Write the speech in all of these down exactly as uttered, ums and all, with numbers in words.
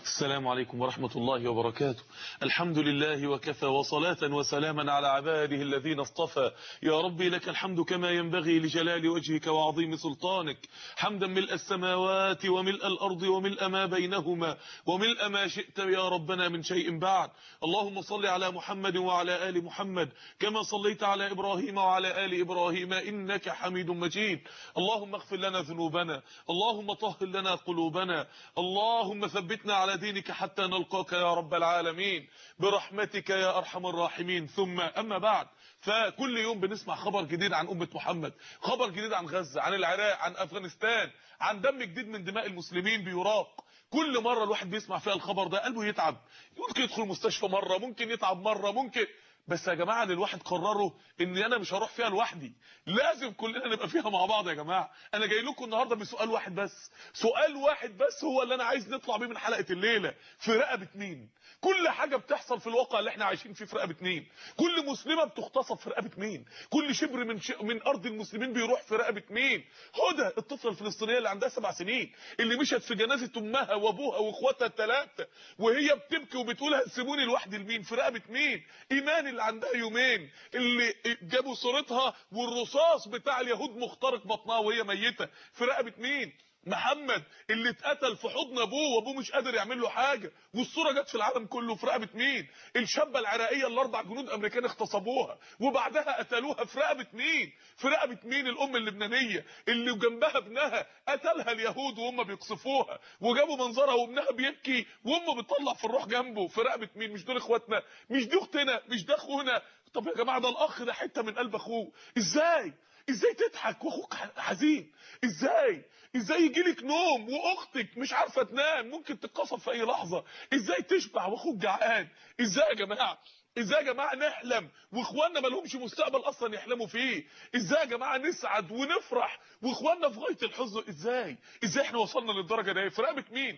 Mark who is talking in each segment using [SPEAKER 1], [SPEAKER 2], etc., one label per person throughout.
[SPEAKER 1] السلام عليكم ورحمة الله وبركاته. الحمد لله وكفى، وصلاة وسلاما على عباده الذين اصطفى. يا ربي لك الحمد كما ينبغي لجلال وجهك وعظيم سلطانك، حمدا ملء السماوات وملء الأرض وملء ما بينهما وملء ما شئت يا ربنا من شيء بعد. اللهم صل على محمد وعلى آل محمد كما صليت على إبراهيم وعلى آل إبراهيم إنك حميد مجيد. اللهم اغفر لنا ذنوبنا، اللهم طهر لنا قلوبنا، اللهم ثبتنا على دينك حتى نلقاك يا رب العالمين برحمتك يا أرحم الراحمين. ثم أما بعد، فكل يوم بنسمع خبر جديد عن أمة محمد، خبر جديد عن غزة، عن العراق، عن أفغانستان، عن دم جديد من دماء المسلمين بيراق. كل مرة الواحد بيسمع فيها الخبر ده قلبه يتعب، ممكن يدخل مستشفى مرة، ممكن يتعب مرة، ممكن. بس يا جماعة اللي الواحد قرره ان انا مش هروح فيها لوحدي، لازم كلنا نبقى فيها مع بعض. يا جماعة انا جاي لكم النهاردة بسؤال واحد بس، سؤال واحد بس هو اللي انا عايز نطلع بيه من حلقة الليلة. في رقبة مين كل حاجة بتحصل في الواقع اللي احنا عايشين فيه؟ في رقبة مين كل مسلمة بتغتصب؟ في رقبة مين كل شبر من ش... من ارض المسلمين بيروح؟ في رقبة مين؟ هدى الطفلة الفلسطينية اللي عندها سبع سنين، اللي مشت في جنازة امها وابوها واخواتها الثلاثة وهي بتبكي وبتقول هتسيبوني لوحدي لمين؟ في رقبة مين؟ ايمان اللي عندها يومين اللي جابوا صورتها والرصاص بتاع اليهود مخترق بطنها وهي ميتة؟ في رقبة مين؟ محمد اللي اتقتل في حضن ابوه وابوه مش قادر يعمل له حاجه والصوره جت في العالم كله؟ في رقبه مين؟ الشابه العراقيه اللي اربع جنود امريكان اغتصبوها وبعدها قتلوها؟ في رقبه مين؟ في رقبه مين؟ الام اللبنانيه اللي جنبها ابنها قتلها اليهود وهم بيقصفوها وجابوا منظرها وابنها بيبكي وامه بتطلع في الروح جنبه؟ في رقبه مين؟ مش دول اخواتنا؟ مش دي اختنا؟ مش ده اخونا؟ طب يا جماعه ده الاخ ده حته من قلب اخوه. ازاي ازاي تضحك واخوك حزين؟ ازاي ازاي يجيلك نوم واختك مش عارفه تنام ممكن تتقصف في اي لحظه؟ ازاي تشبع واخوك جعان؟ ازاي يا جماعه ازاي يا جماعه نحلم واخواننا ما لهمش مستقبل اصلا يحلموا فيه؟ ازاي يا جماعه نسعد ونفرح واخواننا في غايه الحزن؟ ازاي ازاي احنا وصلنا للدرجه دي؟ في رقبه مين؟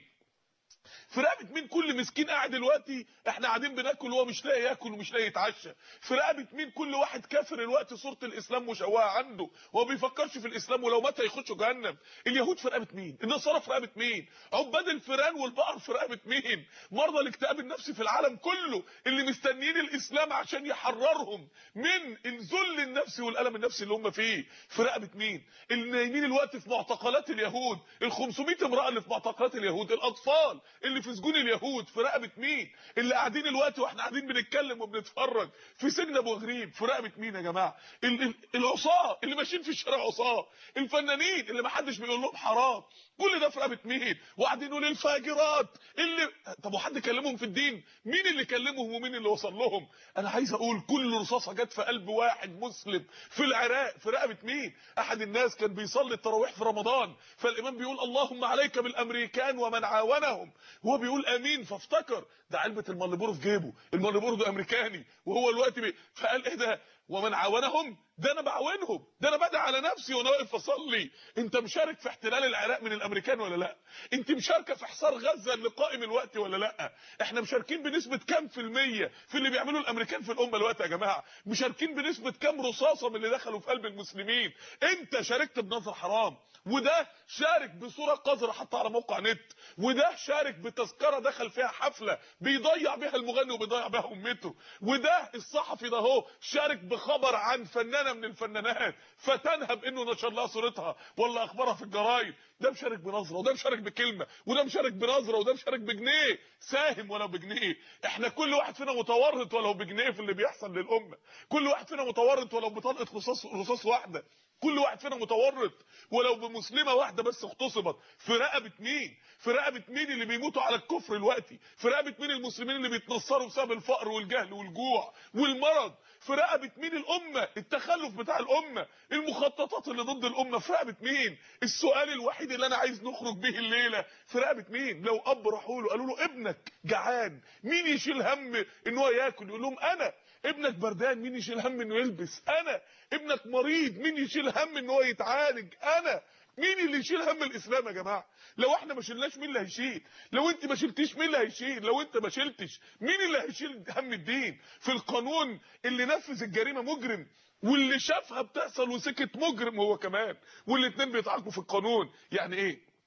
[SPEAKER 1] في رقبه مين كل مسكين قاعد دلوقتي احنا قاعدين بناكل وهو مش لاقي ياكل ومش لاقي يتعشى؟ في رقبه مين كل واحد كافر دلوقتي صوره الاسلام مشوهه عنده وما بيفكرش في الاسلام ولو مات هيخش جهنم؟ اليهود في رقبه مين؟ النصارى في رقبه مين؟ عباد الفيران والبقر في رقبه مين؟ مرضى الاكتئاب النفسي في العالم كله اللي مستنيين الاسلام عشان يحررهم من الذل النفسي والالم النفسي اللي هم فيه؟ في رقبه مين؟ اللي نايمين الوقت في معتقلات اليهود، ال خمسمية امراه اللي في معتقلات اليهود، الاطفال اللي في سجون اليهود؟ في رقبه مين؟ اللي قاعدين الوقت واحنا قاعدين بنتكلم وبنتفرج في سجن ابو غريب؟ في رقبه مين يا جماعه؟ العصاه اللي ماشيين في الشارع عصاه، الفنانين اللي ما حدش بيقول لهم حرام، كل ده في رقبه مين؟ وقاعدين يقولوا الفاجرات اللي طب وحد كلمهم في الدين؟ مين اللي كلمهم ومين اللي وصل لهم؟ انا عايز اقول كل رصاصه جت في قلب واحد مسلم في العراق في رقبه مين؟ احد الناس كان بيصلي التراويح في رمضان فالامام بيقول اللهم عليك بالامريكان ومن عاونهم، هو بيقول امين فافتكر ده علبه المالبورو في جيبه، المالبورو ده امريكاني وهو الوقت بي... فقال ايه ده ومن عاونهم؟ ده انا بعاونهم، ده انا بدعي على نفسي وانا واقف اصلي. انت مشارك في احتلال العراق من الامريكان ولا لا؟ انت مشاركه في حصار غزه اللي قائم الوقت ولا لا؟ احنا مشاركين بنسبه كام في الميه في اللي بيعملوا الامريكان في الامه الوقت يا جماعه؟ مشاركين بنسبه كام رصاصه من اللي دخلوا في قلب المسلمين؟ انت شاركت بنظر حرام، وده شارك بصوره قذره حتى على موقع نت، وده شارك بتذكره دخل فيها حفله بيضيع بيها المغني وبيضيع بيها امته، وده الصحفي ده هو شارك بخبر عن فنانه من الفنانات فتنها بانه نشر لها صورتها ولا اخبارها في الجرايد. ده مشارك بنظره وده مشارك بكلمه وده مشارك بنظره وده مشارك بجنيه، ساهم ولو بجنيه. احنا كل واحد فينا متورط ولو بجنيه في اللي بيحصل للامه، كل واحد فينا متورط ولو بطلقه رصاص رصاص واحده، كل واحد فينا متورط ولو بمسلمه واحده بس اغتصبت. في رقبه مين؟ في رقبه مين اللي بيموتوا على الكفر دلوقتي؟ في رقبه مين المسلمين اللي بيتنصروا بسبب الفقر والجهل والجوع والمرض؟ في رقبه مين الامه؟ التخلف بتاع الامه، المخططات اللي ضد الامه؟ في رقبه مين؟ السؤال الوحيد اللي انا عايز نخرج به الليله، في رقبه مين؟ لو اب راحوا له قالوا له ابنك جعان مين يشيل هم ان هو ياكل؟ يقول لهم انا. ابنك بردان مين يشيل هم انه يلبس؟ انا. ابنك مريض مين يشيل هم ان هو يتعالج؟ انا. مين اللي يشيل هم الاسلام يا جماعه؟ لو احنا ما شلناش مين اللي هيشيل؟ لو انت ما شلتيش مين اللي هيشيل؟ لو انت ما شلتش مين اللي هيشيل هم الدين؟ في القانون اللي نفذ الجريمه مجرم واللي شافها بتحصل وسكت مجرم هو كمان، والاثنين بيتعاقبوا في القانون. يعني ايه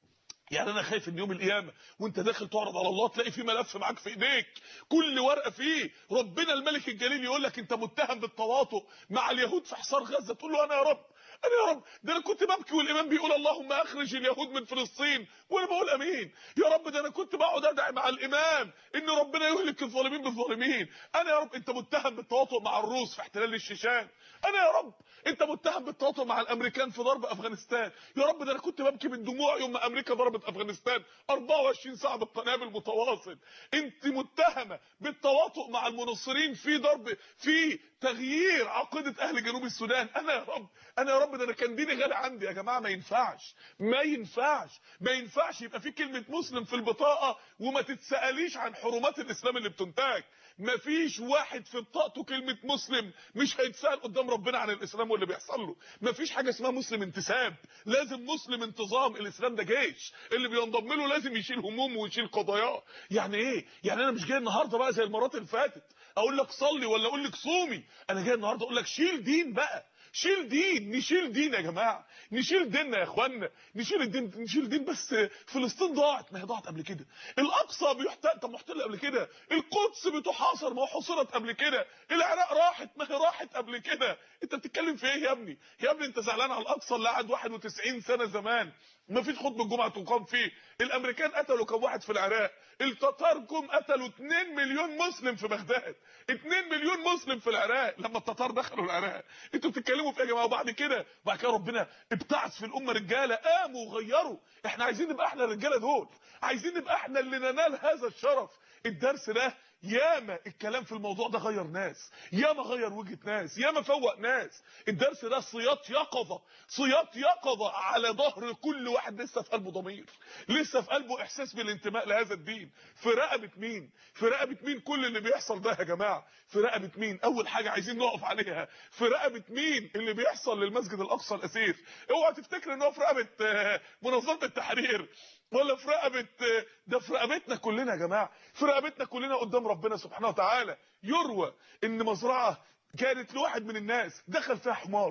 [SPEAKER 1] يعني انا خايف ان يوم القيامه وانت داخل تعرض على الله تلاقي في ملف معاك في ايديك، كل ورقه فيه ربنا الملك الجليل يقول لك انت متهم بالتواطؤ مع اليهود في حصار غزه، تقول له انا يا رب، انا يا رب، ده انا كنت ببكي والامام بيقول اللهم اخرج اليهود من فلسطين وانا بقول امين يا رب، ده انا كنت بقعد ادعي مع الامام ان ربنا يهلك الظالمين بالظالمين. انا يا رب انت متهم بالتواطؤ مع الروس في احتلال الشيشان، انا يا رب انت متهم بالتواطؤ مع الامريكان في ضرب افغانستان، يا رب ده انا كنت ببكي من دموع يوم ما امريكا ضربت افغانستان أربعة وعشرين ساعه بالقنابل متواصل. انت متهمه بالتواطؤ مع المنصرين في ضرب في تغيير عقيده اهل جنوب السودان، انا يا رب، انا يا رب ده انا كان ديني غالي عندي. يا جماعه ما ينفعش ما ينفعش ما ينفعش يبقى في كلمه مسلم في البطاقه وما تتساليش عن حرمات الاسلام اللي بتنتهك. ما فيش واحد في بطاقته كلمه مسلم مش هيتسال قدام ربنا عن الاسلام واللي بيحصل له. ما فيش حاجه اسمها مسلم انتساب، لازم مسلم انتظام. الاسلام ده جيش، اللي بينضم له لازم يشيل همومه ويشيل قضاياه. يعني ايه؟ يعني انا مش جاي النهارده بقى زي المرات اللي فاتت اقول لك صلي ولا اقول لك صومي، انا جاي النهارده اقول لك شيل دين بقى، شيل دين، نشيل دين يا جماعه، نشيل ديننا يا اخوانا، نشيل الدين، نشيل دين. بس فلسطين ضاعت، ما هي ضاعت قبل كده، الاقصى بيحتل، طب محتل قبل كده، القدس بتحاصر، ما هو حصرت قبل كده، العراق راحت، ما هي راحت قبل كده. انت بتتكلم في ايه يا ابني؟ يا ابني انت زعلان على الاقصى اللي قعد واحد وتسعين سنه زمان ما فيش خطبه الجمعه تقام فيه، الامريكان قتلوا كم واحد في العراق، التتار جم قتلوا اتنين مليون مسلم في بغداد، اتنين مليون مسلم في العراق لما التتار دخلوا العراق. انتوا بتتكلموا في ايه يا جماعه؟ وبعد كده وبعد كده ربنا ابتعث في الامه رجاله قاموا وغيروا. احنا عايزين نبقى احنا الرجاله دول، عايزين نبقى احنا اللي ننال هذا الشرف. الدرس ده ياما الكلام في الموضوع ده غير ناس، ياما غير وجهه ناس، ياما فوق ناس. الدرس ده صياط يقظه، صياط يقظه على ظهر كل واحد لسه في قلبه ضمير، لسه في قلبه احساس بالانتماء لهذا الدين. في رقبه مين؟ في رقبه مين كل اللي بيحصل ده يا جماعه؟ في رقبه مين؟ اول حاجه عايزين نقف عليها، في رقبه مين اللي بيحصل للمسجد الاقصى الاسير؟ اوعى تفتكر ان هو في رقبه منظمه التحرير ولا في رقبه، ده في رقبتنا كلنا يا جماعه، في رقبتنا كلنا قدام ربنا سبحانه وتعالى. يروى ان مزرعه كانت لواحد من الناس دخل فيها حمار،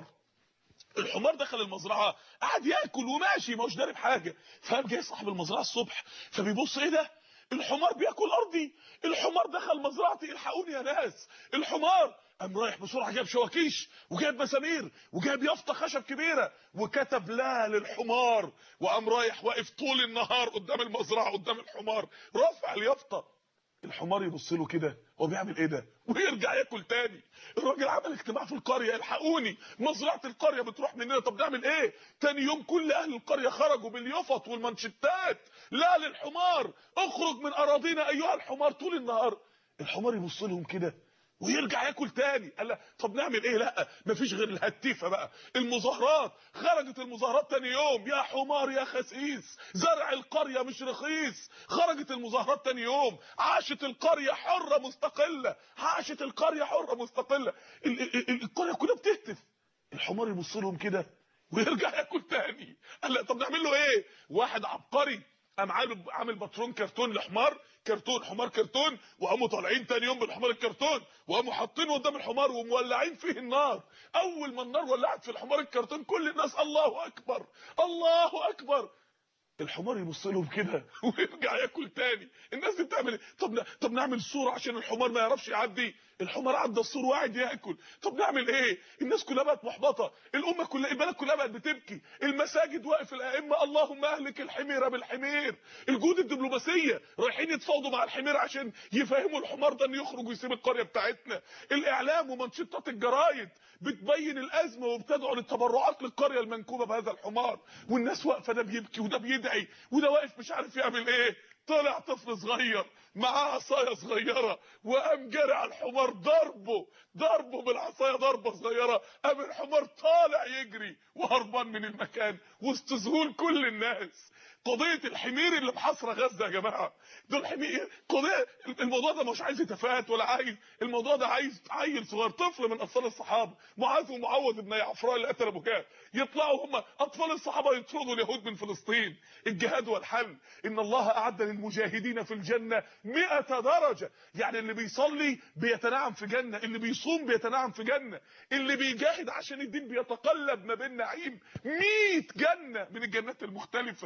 [SPEAKER 1] الحمار دخل المزرعه قعد ياكل وماشي ما هوش دارب حاجه، فقام جاي صاحب المزرعه الصبح فبيبص ايه ده؟ الحمار بياكل ارضي، الحمار دخل مزرعتي، الحقوني يا ناس، الحمار. قام رايح بسرعه جاب شواكيش وجاب مسامير وجاب يافطه خشب كبيره وكتب لا للحمار، وقام رايح واقف طول النهار قدام المزرعه قدام الحمار رافع اليافطه. الحمار يبص له كده هو بيعمل ايه ده ويرجع ياكل تاني. الراجل عمل اجتماع في القريه، الحقوني مزرعه القريه بتروح مننا، طب نعمل ايه؟ تاني يوم كل اهل القريه خرجوا باليافط والمانشيتات لا للحمار، اخرج من اراضينا ايها الحمار. طول النهار الحمار يبص لهم كده ويرجع ياكل تاني. قال لا طب نعمل ايه؟ لا مفيش غير الهتيفه بقى، المظاهرات. خرجت المظاهرات تاني يوم، يا حمار يا خسيس زرع القريه مش رخيص. خرجت المظاهرات تاني يوم، عاشت القريه حره مستقله، عاشت القريه حره مستقله، القريه كلها بتهتف. الحمار يبص لهم كده ويرجع ياكل تاني. قال لا طب نعمل له ايه؟ واحد عبقري قام عامل باترون كرتون لحمار، كرتون حمار كرتون، وقاموا طالعين تاني يوم بالحمار الكرتون وقاموا حاطينه قدام الحمار ومولعين فيه النار. اول ما النار ولعت في الحمار الكرتون كل الناس الله اكبر الله اكبر. الحمار يبص لهم كده ويرجع ياكل تاني. الناس دي بتعمل ايه؟ طب طب نعمل سور عشان الحمار ما يعرفش يعدي، الحمار عدى السور وقاعد ياكل. طب نعمل ايه؟ الناس كلها بقت محبطه، الامه كلها، البلد كلها بقت بتبكي، المساجد واقف الائمه اللهم اهلك الحمير بالحمير. الجهود الدبلوماسيه رايحين يتفاوضوا مع الحمير عشان يفهموا الحمار ده انه يخرج ويسيب القريه بتاعتنا. الاعلام ومنشطات الجرايد بتبين الازمه وبتدعو للتبرعات للقريه المنكوبه بهذا الحمار، والناس واقفه، ده بيبكي وده بيدعي وده واقف مش عارف يعمل ايه. طلع طفل صغير معاه عصايه صغيره وقام جاري على الحمار ضربه ضربه بالعصايه ضربه صغيره، قام الحمار طالع يجري وهربان من المكان وسط ذهول كل الناس. قضيه الحمير اللي محاصره غزه يا جماعه، دول حمير. قضيه الموضوع ده مش عايز تفاهات ولا عايز، الموضوع ده عايز عيل صغير، طفل من اطفال الصحابه، معاذ ومعوذ بن عفراء اللي قتل ابو جهل، يطلعوا هم اطفال الصحابه يطردوا اليهود من فلسطين. الجهاد والحل. ان الله اعد للمجاهدين في الجنه مئة درجه، يعني اللي بيصلي بيتنعم في جنه، اللي بيصوم بيتنعم في جنه، اللي بيجاهد عشان الدين بيتقلب ما بين نعيم مئة جنه من الجنات المختلفه.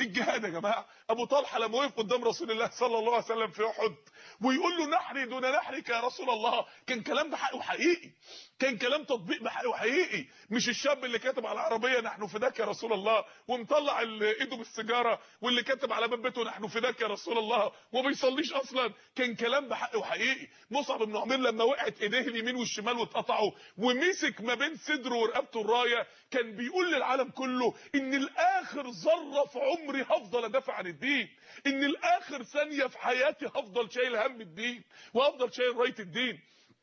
[SPEAKER 1] الجهاد يا جماعه. ابو طلحه لما وقف قدام رسول الله صلى الله عليه وسلم في احد ويقول له نحري دون نحرك يا رسول الله، كان كلام بحق وحقيقي، كان كلام تطبيق بحق وحقيقي، مش الشاب اللي كاتب على العربيه نحن فداك يا رسول الله ومطلع ايده بالسيجاره، واللي كاتب على باب بيته نحن فداك يا رسول الله وما بيصليش اصلا. كان كلام بحق وحقيقي. مصعب بن عمير لما وقعت ايديه اليمين والشمال واتقطعوا ومسك ما بين صدره ورقبته الرايه، كان بيقول للعالم كله ان الاخر ذره في عمري هفضل ادافع عن الدين، ان الاخر ثانيه في حياتي هفضل شايل هم الدين وهفضل شايل رايه الدين.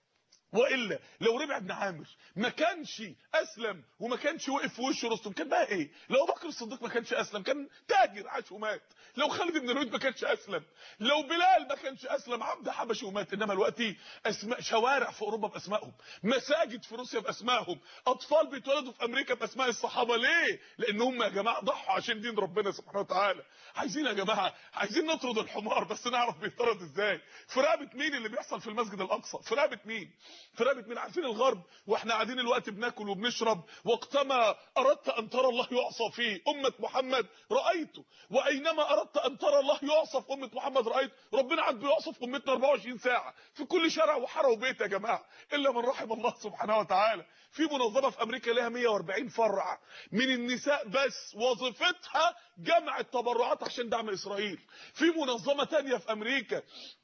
[SPEAKER 1] والا لو ربيع بن عامر ما كانش اسلم وما كانش وقف في وش رستم، كان بقى ايه؟ لو ابو بكر الصديق ما كانش اسلم كان تاجر عاش ومات، لو خالد بن الوليد ما كانش اسلم، لو بلال ما كانش اسلم عبد حبشي ومات. انما دلوقتي اسماء شوارع في اوروبا باسمائهم، مساجد في روسيا باسمائهم، اطفال بيتولدوا في امريكا باسماء الصحابه. ليه؟ لان هم يا جماعه ضحوا عشان دين ربنا سبحانه وتعالى. عايزين يا جماعه عايزين نطرد الحمار بس نعرف بيطرد ازاي. في رقبه مين اللي بيحصل في المسجد الاقصى؟ في رقبه مين؟ في رقبه مين؟ عارفين الغرب واحنا قاعدين الوقت بناكل وبنشرب، وقتما اردت ان ترى الله يعصى فيه امه محمد رايته، واينما اردت ان ترى الله يعصى في امه محمد رايته. ربنا عاد بيعصى في امتنا اربعة وعشرين ساعه في كل شارع وحاره وبيت يا جماعه، الا من رحم الله سبحانه وتعالى. في منظمه في امريكا لها مية واربعين فرع من النساء بس وظيفتها جمع التبرعات عشان دعم اسرائيل. في منظمه تانية في امريكا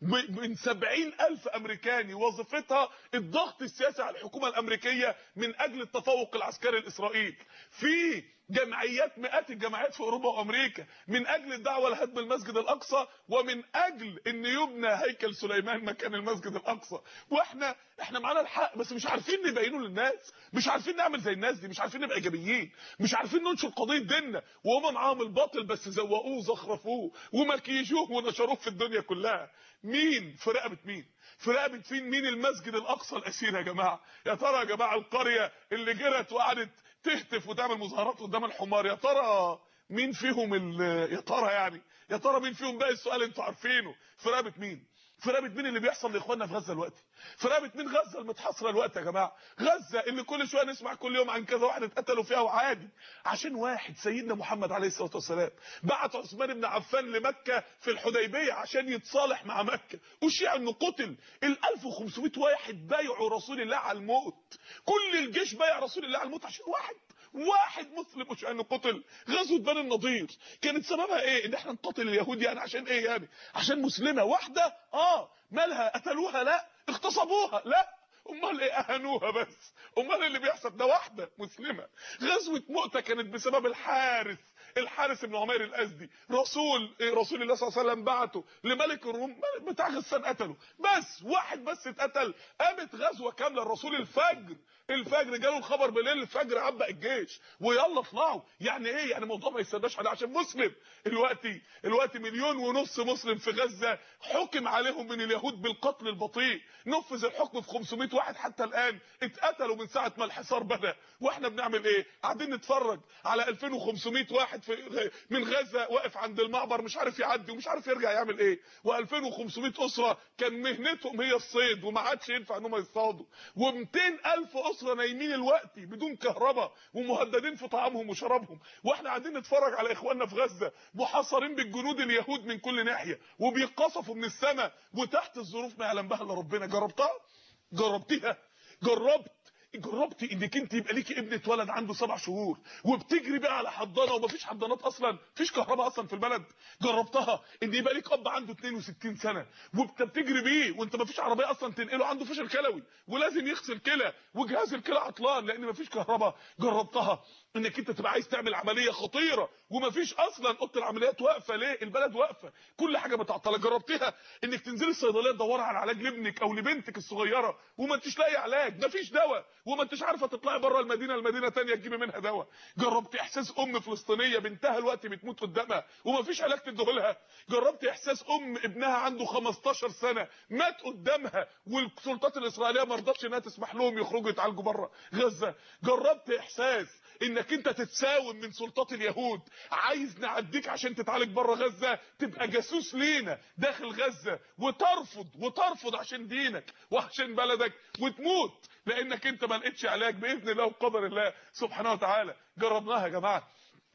[SPEAKER 1] من سبعين الف امريكاني وظيفتها الضغط السياسي على الحكومه الامريكيه من اجل التفوق العسكري الاسرائيلي. في جمعيات مئات الجمعيات في اوروبا وامريكا من اجل الدعوه لهدم المسجد الاقصى ومن اجل ان يبنى هيكل سليمان مكان المسجد الاقصى. واحنا احنا معانا الحق بس مش عارفين نبينه للناس، مش عارفين نعمل زي الناس دي، مش عارفين نبقى ايجابيين، مش عارفين ننشر قضيه ديننا، وهم معاهم الباطل بس زوقوه وزخرفوه ومكيجوه ونشروه في الدنيا كلها. مين في رقبه مين؟ في رقبه فين؟ مين المسجد الاقصى الاسير يا جماعه؟ يا ترى يا جماعه القريه اللي جرت وقعدت تهتف وتعمل مظاهرات قدام الحمار، يا ترى مين فيهم يا ترى يعني يا ترى مين فيهم؟ بقى السؤال انتوا عارفينه. في رقبه مين؟ في رقبه مين اللي بيحصل لاخواننا في غزه دلوقتي؟ في رقبه مين غزه المتحصره دلوقتي يا جماعه؟ غزه اللي كل شويه نسمع كل يوم عن كذا واحد اتقتلوا فيها وعادي عشان واحد سيدنا محمد عليه الصلاه والسلام بعت عثمان بن عفان لمكه في الحديبيه عشان يتصالح مع مكه، اشيع انه قتل. ال الف وخمسمائة واحد بايعوا رسول الله على الموت، كل الجيش بايع رسول الله على الموت عشان واحد واحد مسلم مش انه قتل. غزوه بني النضير كانت سببها ايه؟ ان احنا نقتل اليهود يعني عشان ايه يعني؟ عشان مسلمه واحده؟ اه مالها؟ قتلوها؟ لا. اغتصبوها؟ لا. امال ايه؟ اهانوها بس. امال اللي بيحصل ده واحده مسلمه. غزوه مؤتة كانت بسبب الحارث الحارث بن عمير الازدي، رسول رسول الله صلى الله عليه وسلم بعته لملك الروم بتاع غسان قتله، بس واحد بس اتقتل. قامت غزوه كامله. الرسول الفجر الفجر جاله الخبر بالليل، الفجر عبق الجيش ويلا اطلعوا. يعني ايه؟ يعني الموضوع ما يستناش عليه عشان مسلم. الوقتي الوقتي مليون ونص مسلم في غزه حكم عليهم من اليهود بالقتل البطيء، نفذ الحكم في خمسمائة واحد حتى الان اتقتلوا من ساعه ما الحصار بدا. واحنا بنعمل ايه؟ قاعدين نتفرج على الفين وخمسمائة واحد في من غزه واقف عند المعبر مش عارف يعدي ومش عارف يرجع يعمل ايه، والفين وخمسمائة اسره كان مهنتهم هي الصيد وما عادش ينفع ان هم يصطادوا، ومئتين الف اسره نايمين الوقت بدون كهرباء ومهددين في طعامهم وشرابهم. واحنا قاعدين نتفرج على اخواننا في غزه محاصرين بالجنود اليهود من كل ناحيه وبيقصفوا من السماء وتحت الظروف ما يعلم بها الا ربنا. جربتها؟ جربتيها؟ جربت جربتي انك انت يبقى ليكي ابن اتولد عنده سبع شهور وبتجري بقى على حضانه ومفيش حضانات اصلا، مفيش كهرباء اصلا في البلد؟ جربتها ان يبقى ليك اب عنده اتنين وستين سنه وبتجري بيه وانت مفيش عربيه اصلا تنقله، عنده فشل كلوي ولازم يغسل كلى وجهاز الكلى عطلان لان مفيش كهرباء؟ جربتها انك انت تبقى عايز تعمل عمليه خطيره ومفيش اصلا اوضه العمليات واقفه؟ ليه؟ البلد واقفه، كل حاجه متعطله. جربتيها انك تنزلي الصيدليه تدوري على علاج لابنك او لبنتك الصغيره وما انتش لاقي علاج، مفيش دواء وما انتش عارفه تطلعي بره المدينه المدينه ثانيه تجيبي منها دواء؟ جربتي احساس ام فلسطينيه بنتها الوقت بتموت قدامها ومفيش علاج تديهولها؟ جربتي احساس ام ابنها عنده خمستاشر سنه مات قدامها والسلطات الاسرائيليه ما رضتش انها تسمح لهم يخرجوا يتعالجوا بره غزه؟ جربتي احساس انك انت تتساوم من سلطات اليهود عايز نعديك عشان تتعالج بره غزه، تبقى جاسوس لينا داخل غزه وترفض وترفض عشان دينك وعشان بلدك وتموت لانك انت ما لقيتش علاج باذن الله وقدر الله سبحانه وتعالى؟ جربناها يا جماعه.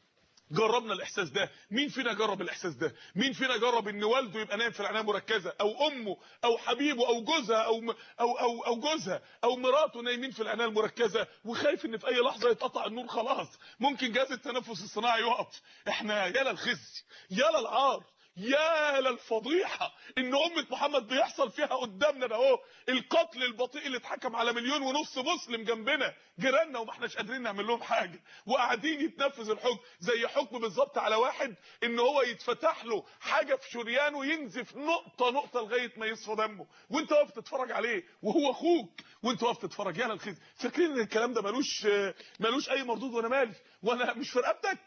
[SPEAKER 1] جربنا الاحساس ده. مين فينا جرب الاحساس ده؟ مين فينا جرب ان والده يبقى نايم في العنايه المركزه، او امه او حبيبه او جوزها او م... او او او جوزها او مراته نايمين في العنايه المركزه، وخايف ان في اي لحظه يتقطع النور، خلاص ممكن جهاز التنفس الصناعي يقف. احنا يا للخزي، يا للعار، يا للفضيحه ان امه محمد بيحصل فيها قدامنا ده اهو القتل البطيء اللي اتحكم على مليون ونص مسلم جنبنا جيراننا وما احناش قادرين نعمل لهم حاجه، وقاعدين يتنفذ الحكم زي حكم بالظبط على واحد ان هو يتفتح له حاجه في شريانه ينزف نقطه نقطه لغايه ما يصفى دمه، وانت واقف تتفرج عليه وهو اخوك، وانت واقف تتفرج. يا للخزي، فاكرين ان الكلام ده ملوش ملوش اي مردود، وانا مالي وانا مش في رقبتك.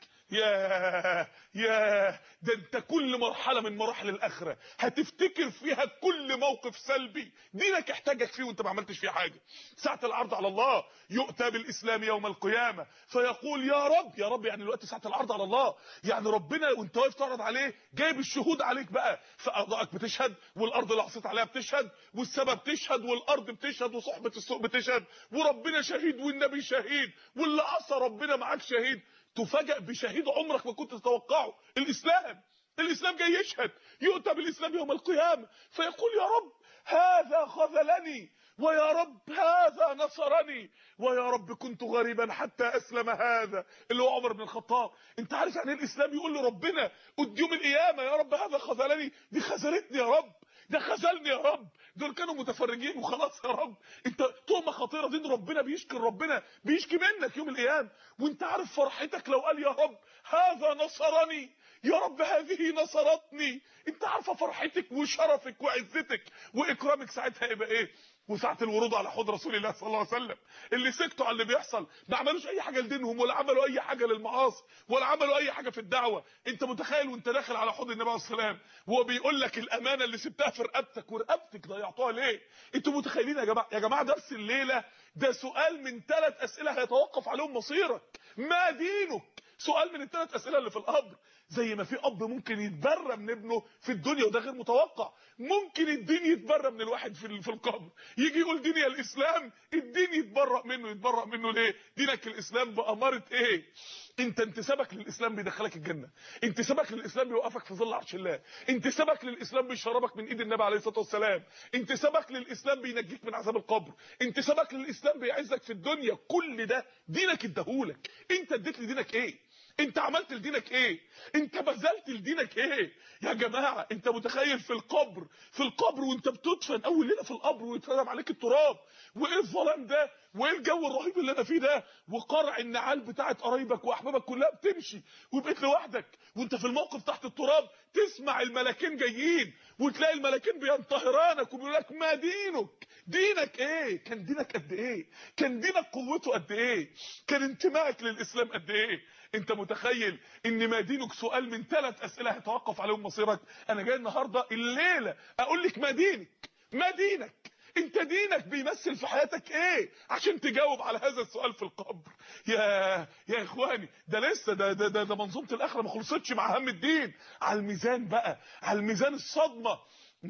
[SPEAKER 1] يا يا ده انت كل مرحله من مراحل الاخره هتفتكر فيها كل موقف سلبي دينك احتاجك فيه وانت ما عملتش فيه حاجه. ساعه العرض على الله يؤتى بالاسلام يوم القيامه فيقول يا رب، يا رب يعني دلوقتي ساعه العرض على الله، يعني ربنا وانت واقف تعرض عليه جايب الشهود عليك بقى، فاعضائك بتشهد والارض اللي عصيت عليها بتشهد والسماء بتشهد والارض بتشهد وصحبه السوق بتشهد وربنا شهيد والنبي شهيد واللي عصى ربنا معاك شهيد. تفاجأ بشهيد عمرك ما كنت تتوقعه، الاسلام. الاسلام جاي يشهد، يؤتى بالاسلام يوم القيامه فيقول يا رب هذا خذلني، ويا رب هذا نصرني، ويا رب كنت غريبا حتى اسلم هذا، اللي هو عمر بن الخطاب. انت عارف يعني ايه الاسلام يقول لربنا قد يوم القيامه يا رب هذا خذلني؟ دي خذلتني يا رب، ده خذلني يا رب، دول كانوا متفرجين وخلاص يا رب. انت تهمه خطيره دي، ربنا بيشكي، ربنا بيشكي منك يوم القيامه، وانت عارف فرحتك لو قال يا رب هذا نصرني، يا رب هذه نصرتني. انت عارفه فرحتك وشرفك وعزتك واكرامك ساعتها يبقى ايه؟ وساعه الورود على حوض رسول الله صلى الله عليه وسلم اللي سكتوا على اللي بيحصل، ما عملوش اي حاجه لدينهم ولا عملوا اي حاجه للمعاصي ولا عملوا اي حاجه في الدعوه. انت متخيل وانت داخل على حوض النبي عليه السلام وهو بيقول لك الامانه اللي سبتها في رقبتك ورقبتك ضيعتوها ليه؟ انتوا متخيلين يا جماعه؟ يا جماعه درس الليله ده سؤال من ثلاث اسئله هيتوقف عليهم مصيرك. ما دينك؟ سؤال من الثلاث اسئله اللي في القبر. زي ما في اب ممكن يتبرى من ابنه في الدنيا وده غير متوقع، ممكن الدين يتبرى من الواحد في في القبر، يجي يقول ديني الاسلام، الدين يتبرأ منه. يتبرأ منه ليه؟ دينك الاسلام بأمارة ايه؟ انت انتسابك للاسلام بيدخلك الجنه، انتسابك للاسلام بيوقفك في ظل عرش الله، انتسابك للاسلام بيشربك من ايد النبي عليه الصلاه والسلام، انتسابك للاسلام بينجيك من عذاب القبر، انتسابك للاسلام بيعزك في الدنيا. كل ده دينك اداهولك. انت اديت لدينك ايه؟ انت عملت لدينك ايه؟ انت بذلت لدينك ايه؟ يا جماعه انت متخيل في القبر، في القبر وانت بتدفن اول ليله في القبر ويتردم عليك التراب، وايه الظلام ده؟ وايه الجو الرهيب اللي انا فيه ده؟ وقرع النعال بتاعت قرايبك واحبابك كلها بتمشي وبقيت لوحدك وانت في الموقف تحت التراب، تسمع الملاكين جايين وتلاقي الملاكين بينتهرانك وبيقول لك ما دينك؟ دينك ايه؟ كان دينك قد ايه؟ كان دينك قوته قد ايه؟ كان انتمائك للاسلام قد ايه؟ انت متخيل ان ما دينك سؤال من ثلاث اسئله هيتوقف عليهم مصيرك؟ انا جاي النهارده الليله اقول لك ما دينك؟ ما دينك؟ انت دينك بيمثل في حياتك ايه عشان تجاوب على هذا السؤال في القبر؟ يا يا اخواني ده لسه ده ده ده, ده منظومه الاخره ما خلصتش مع هم الدين. على الميزان بقى، على الميزان الصدمه.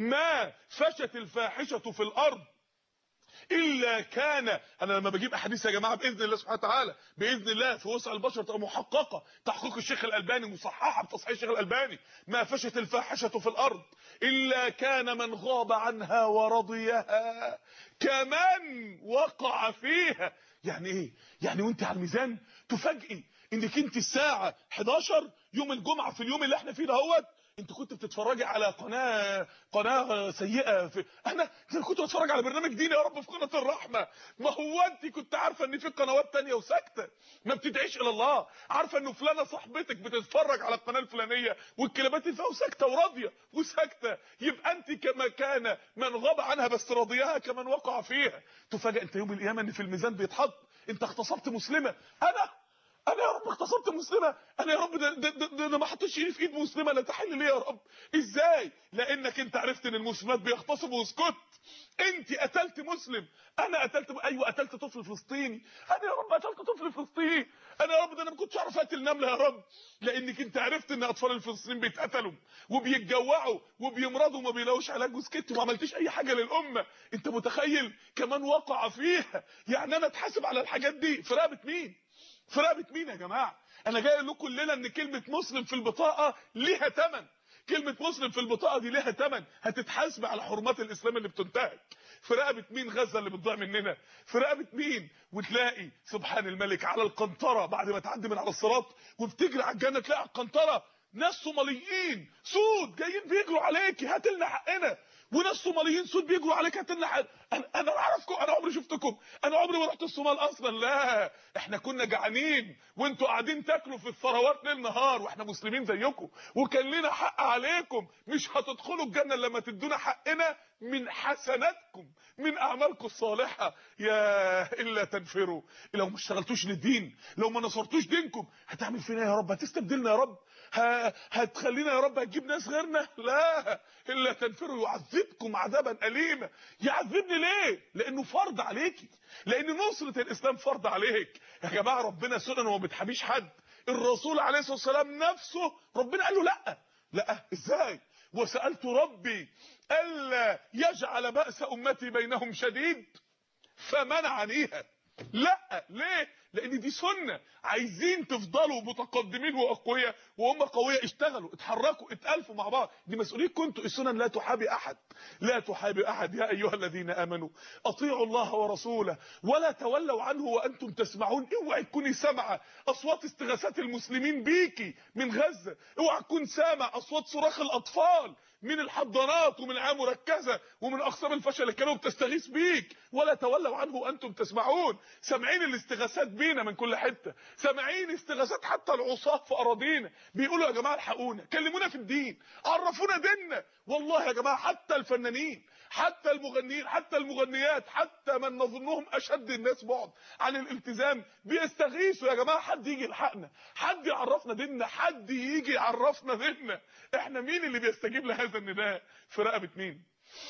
[SPEAKER 1] ما فشت الفاحشه في الارض الا كان، انا لما بجيب احاديث يا جماعه باذن الله سبحانه وتعالى، باذن الله في وسع البشر تبقى محققه، تحقيق الشيخ الالباني مصححه بتصحيح الشيخ الالباني. ما فشت الفاحشه في الارض الا كان من غاب عنها ورضيها كمن وقع فيها. يعني ايه؟ يعني وانت على الميزان تفاجئي انك انت الساعه حداشر يوم الجمعه في اليوم اللي احنا فيه دهوت انت كنت بتتفرجي على قناه قناه سيئه في انا كنت بتفرج على برنامج ديني يا رب في قناه الرحمه. ما هو انت كنت عارفه ان في قنوات تانية وساكته ما بتدعيش الى الله، عارفه انه فلانه صاحبتك بتتفرج على القناه الفلانيه والكلمات اللي فيها وساكته وراضيه وساكته، يبقى انت كما كان من غاب عنها بس راضيها كمن وقع فيها. تفاجئ انت يوم القيامه ان في الميزان بيتحط انت اغتصبت مسلمه. انا انا يا رب اغتصبت مسلمه؟ انا يا رب ده ده, ده, ده, ده ما حطيتش ايدي في ايد مسلمه، لا تحل ليه يا رب؟ ازاي؟ لانك انت عرفت ان المسلمات بيغتصبوا واسكت. انت قتلت مسلم، انا قتلت، ايوه قتلت طفل فلسطيني، انا يا رب قتلت طفل فلسطيني، انا يا رب ده انا ما كنتش اعرف اقتل نمله يا رب، لانك انت عرفت ان اطفال الفلسطينيين بيتقتلوا وبيتجوعوا وبيمرضوا وما بيلاقوش علاج وسكت وما عملتش اي حاجه للامه. انت متخيل كمان وقع فيها؟ يعني انا اتحاسب على الحاجات دي في رقبه مين؟ في رقبه مين يا جماعه؟ انا جاي لكم الليله ان كلمه مسلم في البطاقه ليها ثمن. كلمه مسلم في البطاقه دي ليها ثمن، هتتحاسب على حرمات الاسلام اللي بتنتهك. في رقبه مين غزه اللي بتضيع مننا؟ في رقبه مين؟ وتلاقي سبحان الملك على القنطره بعد ما تعدي من على الصراط وبتجري على الجنه، تلاقي على القنطره ناس صوماليين سود جايين بيجروا عليكي هات لنا حقنا، وناس صوماليين سود بيجروا عليك هات لنا حق. انا انا اعرفكم، انا عمري شفتكم، انا عمري ما رحت الصومال اصلا. لا احنا كنا جعانين وانتوا قاعدين تاكلوا في الثروات ليل نهار، واحنا مسلمين زيكم وكان لنا حق عليكم. مش هتدخلوا الجنه لما تدونا حقنا من حسناتكم من اعمالكم الصالحه. يا الا تنفروا، لو ما اشتغلتوش للدين، لو ما نصرتوش دينكم، هتعمل فينا يا رب؟ هتستبدلنا يا رب؟ هتخلينا يا رب هتجيب ناس غيرنا؟ لا الا تنفروا يعذبكم عذابا اليما. يعذبني ليه؟ لانه فرض عليكي، لان نصره الاسلام فرض عليك يا جماعه. ربنا سنن وما بتحبيش حد. الرسول عليه الصلاه والسلام نفسه ربنا قال له لا. لا ازاي؟ وسالت ربي الا يجعل بأس امتي بينهم شديد فمنعنيها. لا ليه؟ لان دي سنه. عايزين تفضلوا متقدمين واقوياء وهم قويه، اشتغلوا اتحركوا اتالفوا مع بعض، دي مسؤوليتكم انتوا. السنن لا تحابي احد، لا تحابي احد. يا ايها الذين امنوا اطيعوا الله ورسوله ولا تولوا عنه وانتم تسمعون. اوعي تكوني سامعه اصوات استغاثات المسلمين بيكي من غزه، اوعي تكون سامع اصوات صراخ الاطفال من الحضانات ومن العنايه مركزه ومن اقسام الفشل اللي كانوا بتستغيث بيك. ولا تولوا عنه وانتم تسمعون. سامعين الاستغاثات بينا من كل حته، سامعين استغاثات حتى العصاه في اراضينا بيقولوا يا جماعه الحقونا، كلمونا في الدين، عرفونا ديننا. والله يا جماعه حتى الفنانين، حتى المغنيين، حتى المغنيات، حتى من نظنهم اشد الناس بعد عن الالتزام بيستغيثوا يا جماعه. حد يجي يلحقنا، حد يعرفنا ديننا، حد يجي يعرفنا ديننا. احنا مين اللي بيستجيب لهذا النداء؟ في رقبه مين؟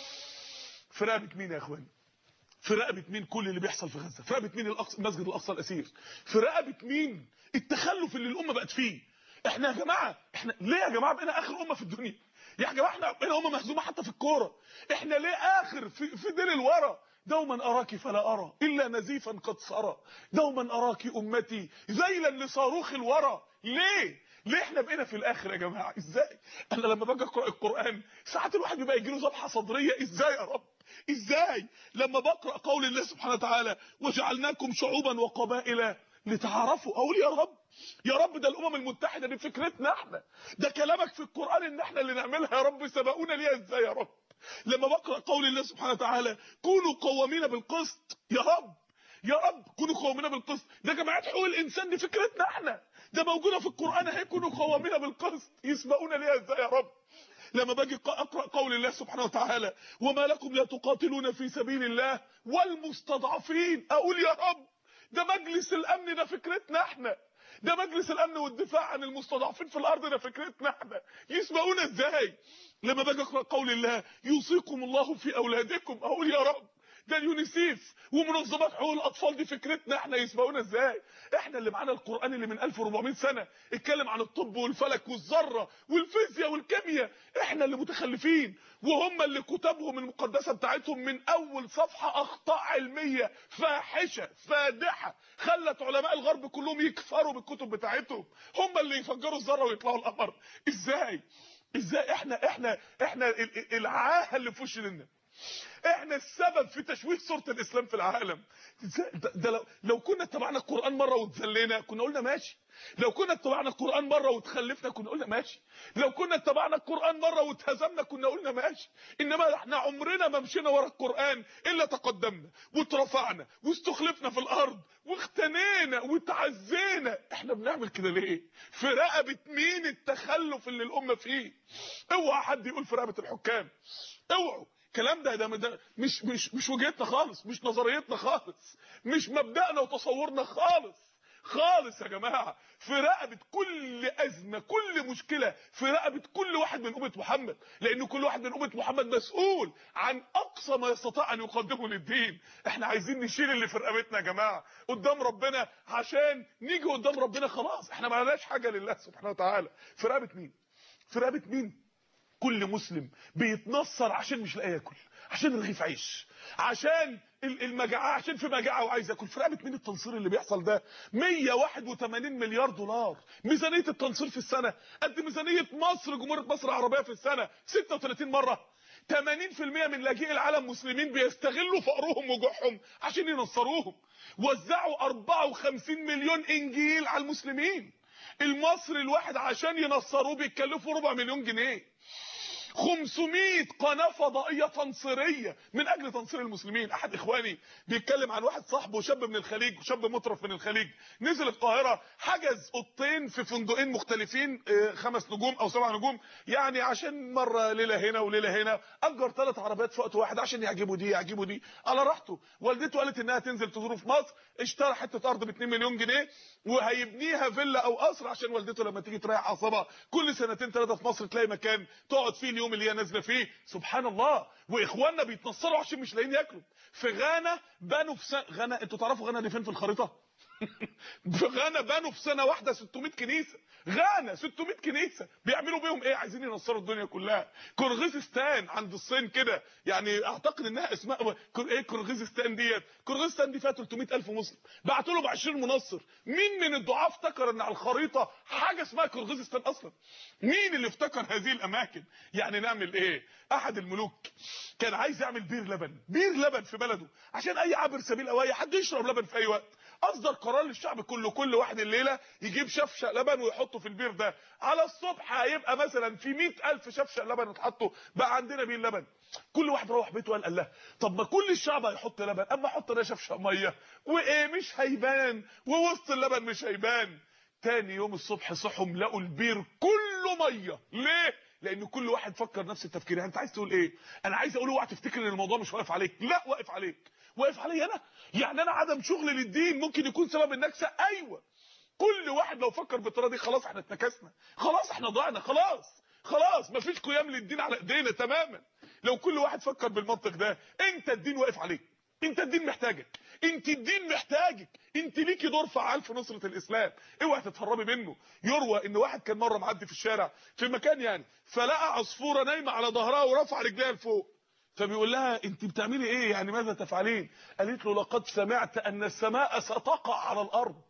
[SPEAKER 1] في رقبه مين يا اخواني؟ في رقبه مين كل اللي بيحصل في غزه؟ في رقبه مين الأقصى المسجد الاقصى الاسير؟ في رقبه مين التخلف اللي الامه بقت فيه؟ احنا يا جماعه احنا ليه يا جماعه بقينا اخر امه في الدنيا؟ يا جماعه احنا بقينا امه مهزومه حتى في الكوره. احنا ليه اخر في في ديل الورى؟ دوما اراك فلا ارى الا نزيفا قد سرى، دوما اراك امتي ذيلا لصاروخ الورى. ليه؟ ليه احنا بقينا في الاخر يا جماعه؟ ازاي؟ انا لما باجي اقرا القران ساعات الواحد بيبقى يجي له ذبحه صدريه. ازاي يا رب؟ ازاي؟ لما بقرا قول الله سبحانه وتعالى وجعلناكم شعوبا وقبائل لتعارفوا، اقول يا رب يا رب ده الامم المتحده دي فكرتنا احنا، ده كلامك في القران ان احنا اللي نعملها يا رب، سبقونا ليها ازاي يا رب؟ لما بقرا قول الله سبحانه وتعالى كونوا قوامين بالقسط، يا رب يا رب كونوا قوامين بالقسط، ده جماعه حقوق الانسان دي فكرتنا احنا، ده موجوده في القران اهي، كونوا قوامين بالقسط، يسبقونا ليها ازاي يا رب؟ لما باجي اقرا قول الله سبحانه وتعالى وما لكم لا تقاتلون في سبيل الله والمستضعفين، اقول يا رب ده مجلس الامن ده فكرتنا احنا، ده مجلس الامن والدفاع عن المستضعفين في الارض ده فكرتنا احنا، يسبقونا ازاي؟ لما باجي اقرا قول الله يوصيكم الله في اولادكم، اقول يا رب ده اليونيسيف ومنظمات حقوق الاطفال دي فكرتنا احنا، يسبقونا ازاي؟ احنا اللي معانا القران اللي من ألف وأربعمائة سنه اتكلم عن الطب والفلك والذره والفيزياء والكيمياء، احنا اللي متخلفين، وهم اللي كتبهم المقدسه بتاعتهم من اول صفحه اخطاء علميه فاحشه فادحه خلت علماء الغرب كلهم يكفروا بالكتب بتاعتهم، هم اللي يفجروا الذره ويطلعوا القمر. ازاي؟ ازاي احنا احنا احنا العاهه اللي في وشنا، احنا السبب في تشويه صورة الاسلام في العالم. ده, ده لو, لو كنا اتبعنا القرآن مرة واتذلينا كنا قلنا ماشي، لو كنا اتبعنا القرآن مرة واتخلفنا كنا قلنا ماشي، لو كنا اتبعنا القرآن مرة واتهزمنا كنا قلنا ماشي، انما احنا عمرنا ما مشينا ورا القرآن الا تقدمنا واترفعنا واستخلفنا في الارض واختنينا وتعزينا. احنا بنعمل كده ليه؟ في رقبة مين التخلف اللي الامة فيه؟ اوعى حد يقول في رقبة الحكام، اوعوا الكلام ده, ده ده مش مش مش وجهتنا خالص، مش نظريتنا خالص، مش مبدأنا وتصورنا خالص خالص يا جماعه. في رقبه كل ازمه كل مشكله، في رقبه كل واحد من امه محمد، لان كل واحد من امه محمد مسؤول عن اقصى ما يستطيع ان يقدمه للدين. احنا عايزين نشيل اللي في رقبتنا يا جماعه قدام ربنا، عشان نيجي قدام ربنا خلاص احنا ما لناش حاجه لله سبحانه وتعالى. في رقبه مين؟ في رقبه مين كل مسلم بيتنصر عشان مش لاقي ياكل، عشان رغيف عيش، عشان المجاعه، عشان في مجاعه وعايز ياكل. في رقبه مين التنصير اللي بيحصل ده؟ مية وواحد وتمانين مليار دولار ميزانيه التنصير في السنه، قد ميزانيه مصر، جمهوريه مصر العربيه في السنه ستة وتلاتين مره. ثمانين في المية من لاجئي العالم مسلمين بيستغلوا فقرهم وجوعهم عشان ينصروهم. وزعوا أربعة وخمسين مليون انجيل على المسلمين. المصري الواحد عشان ينصروه بيتكلفوا ربع مليون جنيه. خمسمية قناه فضائيه تنصيريه من اجل تنصير المسلمين. احد اخواني بيتكلم عن واحد صاحبه شاب من الخليج، شاب مطرف من الخليج، نزل القاهره حجز اوضتين في فندقين مختلفين، خمس نجوم او سبع نجوم، يعني عشان مره ليله هنا وليله هنا. اجر ثلاث عربيات في وقت واحد عشان يعجبوا دي يعجبوا دي على راحته. والدته قالت انها تنزل تزوره في مصر، اشترى حته ارض ب اتنين مليون جنيه وهيبنيها فيلا او قصر عشان والدته لما تيجي تريح اعصابها كل سنتين ثلاثه في مصر تلاقي مكان تقعد فيه اليوم اللي هي نازله فيه. سبحان الله. واخواننا بيتنصروا عشان مش لاقيين ياكلوا. في غانا بنوا في سنة... غانا، انتوا تعرفوا غانا دي فين في الخريطه؟ في غانا بنوا في سنه واحده ستمية كنيسه. غانا ستمية كنيسه بيعملوا بيهم ايه؟ عايزين ينصروا الدنيا كلها. كرغيزستان عند الصين كده، يعني اعتقد انها اسمها ايه كرغيزستان ديت. كرغيزستان دي فيها تلتمية الف مسلم، بعتوا له ب عشرين منصر. مين من الدعاة افتكر ان على الخريطه حاجه اسمها كرغيزستان اصلا؟ مين اللي افتكر هذه الاماكن؟ يعني نعمل ايه؟ احد الملوك كان عايز يعمل بير لبن، بير لبن في بلده عشان اي عابر سبيل او اي حد يشرب لبن في اي وقت. اصدر قرار للشعب كله، كل واحد الليله يجيب شفشق لبن ويحطه في البير ده. على الصبح هيبقى مثلا في مية الف شفشق لبن اتحطوا، بقى عندنا بير لبن. كل واحد روح بيته قال الله، طب ما كل الشعب هيحط لبن، اما احط انا شفشق ميه وايه مش هيبان، ووسط اللبن مش هيبان. تاني يوم الصبح صحوا لقوا البير كله ميه. ليه؟ لان كل واحد فكر نفس التفكير. يعني انت عايز تقول ايه؟ انا عايز اقول اوعى تفتكر ان الموضوع مش واقف عليك، لا واقف عليك. واقف علي انا؟ يعني انا عدم شغل للدين ممكن يكون سبب النكسه؟ ايوه. كل واحد لو فكر بالطريقه دي خلاص احنا اتنكسنا، خلاص احنا ضعنا، خلاص خلاص مفيش قيام للدين على ايدينا تماما. لو كل واحد فكر بالمنطق ده، انت الدين واقف عليك، انت الدين محتاجك، انت الدين محتاجك، انت ليكي دور فعال في نصره الاسلام، اوعي تتهربي منه. يروى ان واحد كان مره معدي في الشارع في مكان يعني، فلقى عصفوره نايمه على ظهرها ورفع رجليها لفوق، فبيقول لها انت بتعملي ايه؟ يعني ماذا تفعلين؟ قالت له لقد سمعت ان السماء ستقع على الارض.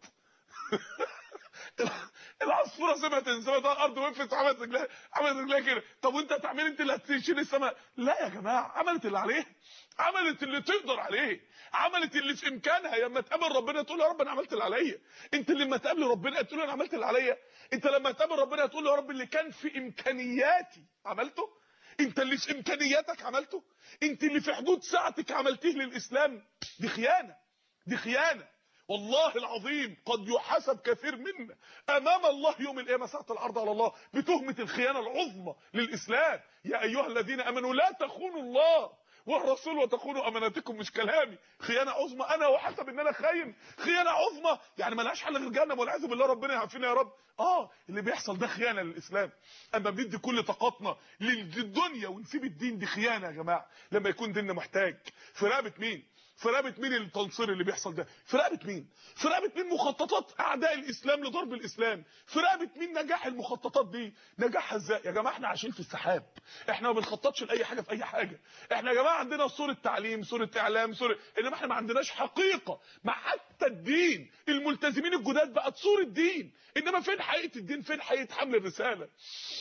[SPEAKER 1] العصفوره سمعت ان السماء على الارض وقفت عملت رجلها عملت رجلها كده. طب وانت هتعملي انت اللي هتشيل السماء؟ لا يا جماعه، عملت اللي عليها، عملت اللي تقدر عليه، عملت اللي في امكانها. لما تقابل ربنا تقول يا رب انا عملت اللي عليا. انت لما تقابل ربنا تقول انا عملت اللي عليا. انت لما تقابل ربنا تقول يا رب اللي كان في امكانياتي عملته. انت اللي في امكانياتك عملته. انت اللي في حدود ساعتك عملتيه للاسلام. دي خيانه، دي خيانه والله العظيم. قد يحاسب كثير منا امام الله يوم القيامه ساعه العرض على الله بتهمه الخيانه العظمى للاسلام. يا ايها الذين امنوا لا تخونوا الله والرسول وتخونوا اماناتكم. مش كلامي، خيانه عظمى. انا وحسب ان انا خاين خيانه عظمى، يعني ملهاش حل غير جهنم والعياذ بالله. ربنا يعافينا يا رب. اه اللي بيحصل ده خيانه للاسلام. اما بندي كل طاقتنا للدنيا ونسيب الدين، دي خيانه يا جماعه. لما يكون ديننا محتاج. في رقبه مين؟ في رقبه مين التنصير اللي بيحصل ده؟ في رقبه مين؟ في رقبه مين مخططات اعداء الاسلام لضرب الاسلام؟ في رقبه مين نجاح المخططات دي؟ نجاحها ازاي يا جماعه؟ احنا عايشين في السحاب، احنا ما بنخططش لاي حاجه في اي حاجه. احنا يا جماعه عندنا صوره تعليم، صوره اعلام، صوره، انما احنا ما عندناش حقيقه. مع حتى الدين الملتزمين الجداد بقت صوره دين، انما فين حقيقه الدين؟ فين حقيقه حمل الرساله؟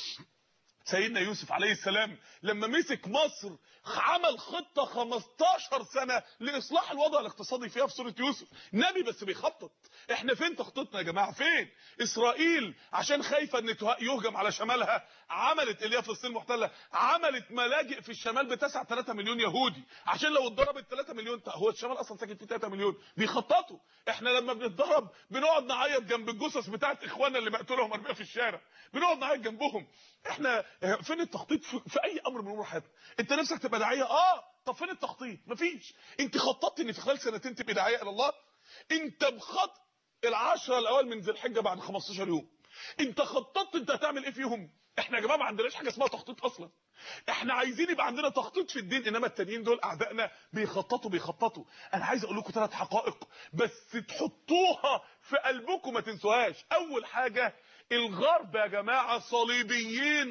[SPEAKER 1] سيدنا يوسف عليه السلام لما مسك مصر عمل خطة خمستاشر سنة لإصلاح الوضع الاقتصادي فيها. في سورة يوسف نبي بس بيخطط. احنا فين تخطيطنا يا جماعة؟ فين؟ إسرائيل عشان خايفة ان يهجم على شمالها عملت اللي هي فلسطين المحتلة، عملت ملاجئ في الشمال بتسع تلاتة مليون يهودي عشان لو اتضربت تلاتة مليون. هو الشمال اصلا ساكن فيه تلاتة مليون. بيخططوا. احنا لما بنتضرب بنقعد نعيط جنب الجثث بتاعت اخواننا اللي مقتولة ومرمية في الشارع، بنقعد نعيط جنبهم. احنا فين التخطيط في, في اي امر من امور حياتنا؟ انت نفسك تبقى داعيه؟ اه طب فين التخطيط؟ مفيش. انت خططت ان في خلال سنتين تبقى داعيه الى الله؟ انت بخط العشرة الاوائل من ذي الحجه بعد خمستاشر يوم، انت خططت انت هتعمل ايه فيهم؟ احنا يا جماعه ما عندناش حاجه اسمها تخطيط اصلا. احنا عايزين يبقى عندنا تخطيط في الدين، انما التانيين دول اعدائنا بيخططوا بيخططوا. انا عايز اقول لكم ثلاث حقائق بس تحطوها في قلبكم ما تنسوهاش. اول حاجه الغرب يا جماعه صليبيين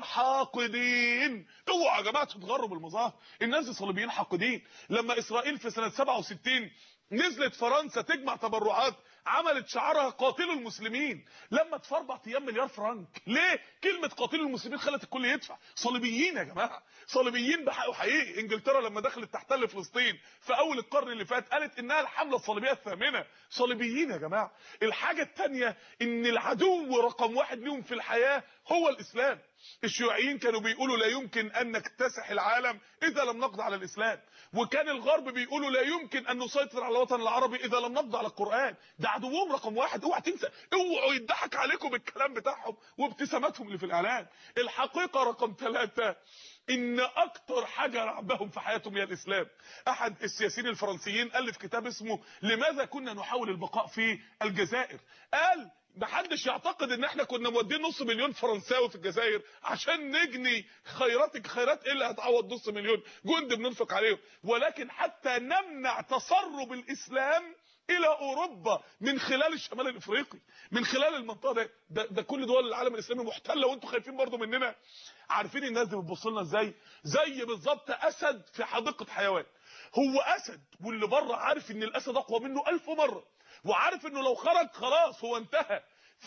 [SPEAKER 1] حاقدين. اوعوا يا جماعه تتغروا بالمظاهر، الناس دي صليبيين حاقدين. لما اسرائيل في سنه سبعة وستين نزلت فرنسا تجمع تبرعات، عملت شعارها قاتلوا المسلمين، لما في اربع ايام مليار فرنك. ليه؟ كلمه قاتلوا المسلمين خلت الكل يدفع. صليبيين يا جماعه، صليبيين بحق وحقيقي. انجلترا لما دخلت تحتل فلسطين في اول القرن اللي فات قالت انها الحمله الصليبيه الثامنه. صليبيين يا جماعه. الحاجه الثانيه ان العدو رقم واحد لهم في الحياه هو الاسلام. الشيوعيين كانوا بيقولوا لا يمكن ان نكتسح العالم اذا لم نقضي على الاسلام، وكان الغرب بيقولوا لا يمكن ان نسيطر على الوطن العربي اذا لم نقضي على القران. ده عدوهم رقم واحد، اوعى تنسى، اوعوا يضحك عليكم بالكلام بتاعهم وابتساماتهم اللي في الاعلام. الحقيقه رقم ثلاثة ان اكتر حاجه رعبهم في حياتهم هي الاسلام. احد السياسيين الفرنسيين الف كتاب اسمه لماذا كنا نحاول البقاء في الجزائر. قال محدش يعتقد ان احنا كنا مودين نص مليون فرنساوي في الجزائر عشان نجني خيراتك. خيرات ايه اللي هتعوض نص مليون جندي بننفق عليهم؟ ولكن حتى نمنع تسرب الاسلام الى اوروبا من خلال الشمال الافريقي، من خلال المنطقه ده. ده, ده كل دول العالم الاسلامي محتله وانتم خايفين برضو مننا. عارفين الناس دي بتبص لنا ازاي؟ زي بالظبط اسد في حديقه حيوان. هو اسد واللي بره عارف ان الاسد اقوى منه ألف مره، وعارف انه لو خرج خلاص هو انتهى.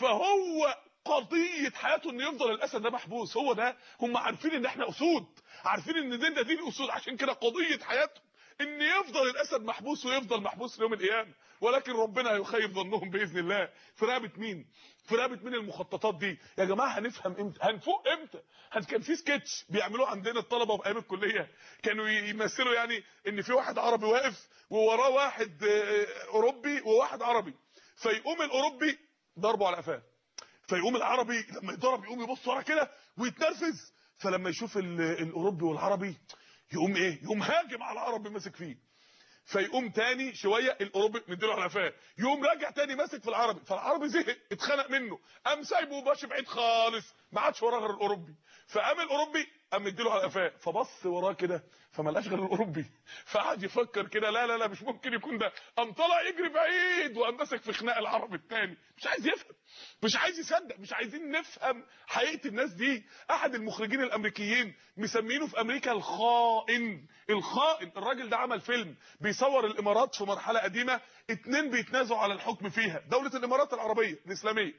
[SPEAKER 1] فهو قضيه حياته انه يفضل الاسد ده محبوس. هو ده، هم عارفين ان احنا اسود، عارفين ان ديننا دين اسود، عشان كده قضيه حياتهم ان يفضل الاسد محبوس ويفضل محبوس ليوم القيامه. ولكن ربنا هيخيب ظنهم باذن الله. في رقبه مين؟ في رقبه مين المخططات دي يا جماعه؟ هنفهم امتى؟ هنفوق امتى؟ كان في سكتش بيعملوه عندنا الطلبه في ايام الكليه، كانوا يمثلوا يعني ان في واحد عربي واقف ووراه واحد اوروبي وواحد عربي، فيقوم الاوروبي ضربه على قفاه، فيقوم العربي لما يضرب يقوم يبص ورا كده ويتنرفز، فلما يشوف الاوروبي والعربي يقوم ايه؟ يقوم هاجم على العربي ماسك فيه، فيقوم تاني شويه الاوروبي مديله على قفاه، يقوم راجع تاني ماسك في العربي، فالعربي زهق اتخنق منه، قام سايبه وماشي بعيد خالص، ما عادش وراه غير الاوروبي. فقام الاوروبي قام مديله على قفاه، فبص وراه كده فما لقاش غير الاوروبي، فقعد يفكر كده لا لا لا مش ممكن يكون ده، قام طلع يجري بعيد وقام ماسك في خناق العربي الثاني. مش عايز يفهم، مش عايز يصدق، مش عايزين نفهم حقيقه الناس دي. احد المخرجين الامريكيين مسمينه في امريكا الخائن. الخائن الراجل ده عمل فيلم بيصور الامارات في مرحله قديمه، اتنين بيتنازعوا على الحكم فيها، دوله الامارات العربيه الاسلاميه.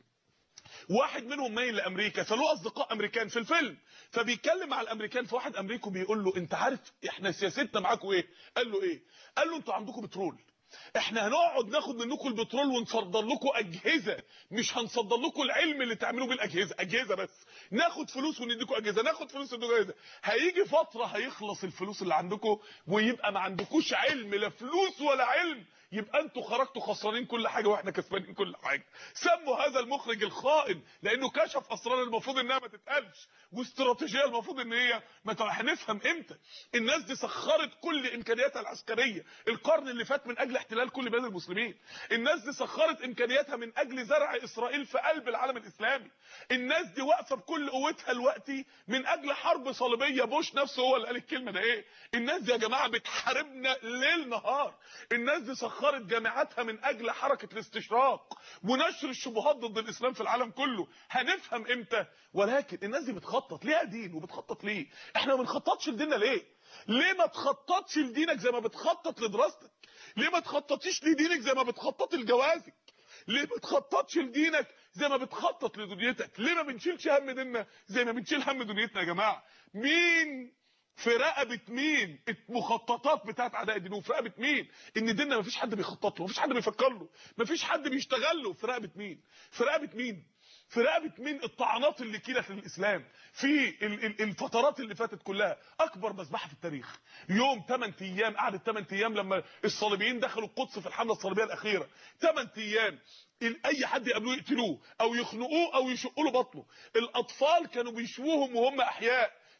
[SPEAKER 1] واحد منهم مايل لامريكا، فله اصدقاء امريكان في الفيلم، فبيتكلم مع الامريكان، فواحد امريكي بيقول له انت عارف احنا سياستنا معاكم ايه؟ قال له ايه؟ قال له انتوا عندكم بترول، احنا هنقعد ناخد منكم البترول ونصدر لكم اجهزه، مش هنصدر لكم العلم اللي تعملوه بالاجهزه، اجهزه بس، ناخد فلوس ونديكم اجهزه، ناخد فلوس ونديكم اجهزه. هيجي فتره هيخلص الفلوس اللي عندكم ويبقى ما عندكوش علم، لا فلوس ولا علم، يبقى انتوا خرجتوا خسرانين كل حاجه واحنا كسبانين كل حاجه. سموا هذا المخرج الخائن لانه كشف اسرار المفروض انها ما تتقالش، واستراتيجيه المفروض ان هي ما. هنفهم امتى؟ الناس دي سخرت كل امكانياتها العسكريه القرن اللي فات من اجل احتلال كل بلاد المسلمين. الناس دي سخرت امكانياتها من اجل زرع اسرائيل في قلب العالم الاسلامي. الناس دي واقفه بكل قوتها دلوقتي من اجل حرب صليبيه. بوش نفسه هو اللي قال الكلمه ده ايه؟ الناس دي يا جماعه بتحاربنا ليل نهار. الناس دي سخرت جامعاتها من اجل حركه الاستشراق ونشر الشبهات ضد الاسلام في العالم كله. هنفهم امتى؟ ولكن الناس دي بتخطط ليها دين، وبتخطط ليه؟ احنا ما بنخططش لديننا ليه؟ ليه ما تخططش لدينك زي ما بتخطط لدراستك؟ ليه ما تخططيش لدينك زي ما بتخطط لجوازك؟ ليه ما تخططش لدينك زي ما بتخطط لدنيتك؟ ليه ما بنشيلش هم ديننا زي ما بنشيل هم دنيتنا يا جماعه؟ مين في رقبه مين المخططات بتاعت اعداء الدين؟ وفي رقبه مين ان ديننا مفيش حد بيخطط له، مفيش حد بيفكر له، مفيش حد بيشتغل له؟ في رقبه مين؟ في رقبه مين؟ في رقبه مين الطعنات اللي كيلت للاسلام في الفترات اللي فاتت كلها؟ اكبر مذبحه في التاريخ. يوم ثمانية ايام، قعدت ثمانية ايام لما الصليبيين دخلوا القدس في الحمله الصليبيه الاخيره، ثمانية ايام اي حد يقابلوه يقتلوه او يخنقوه او يشقوا له بطنه. الاطفال كانوا بيشووهم وهم احياء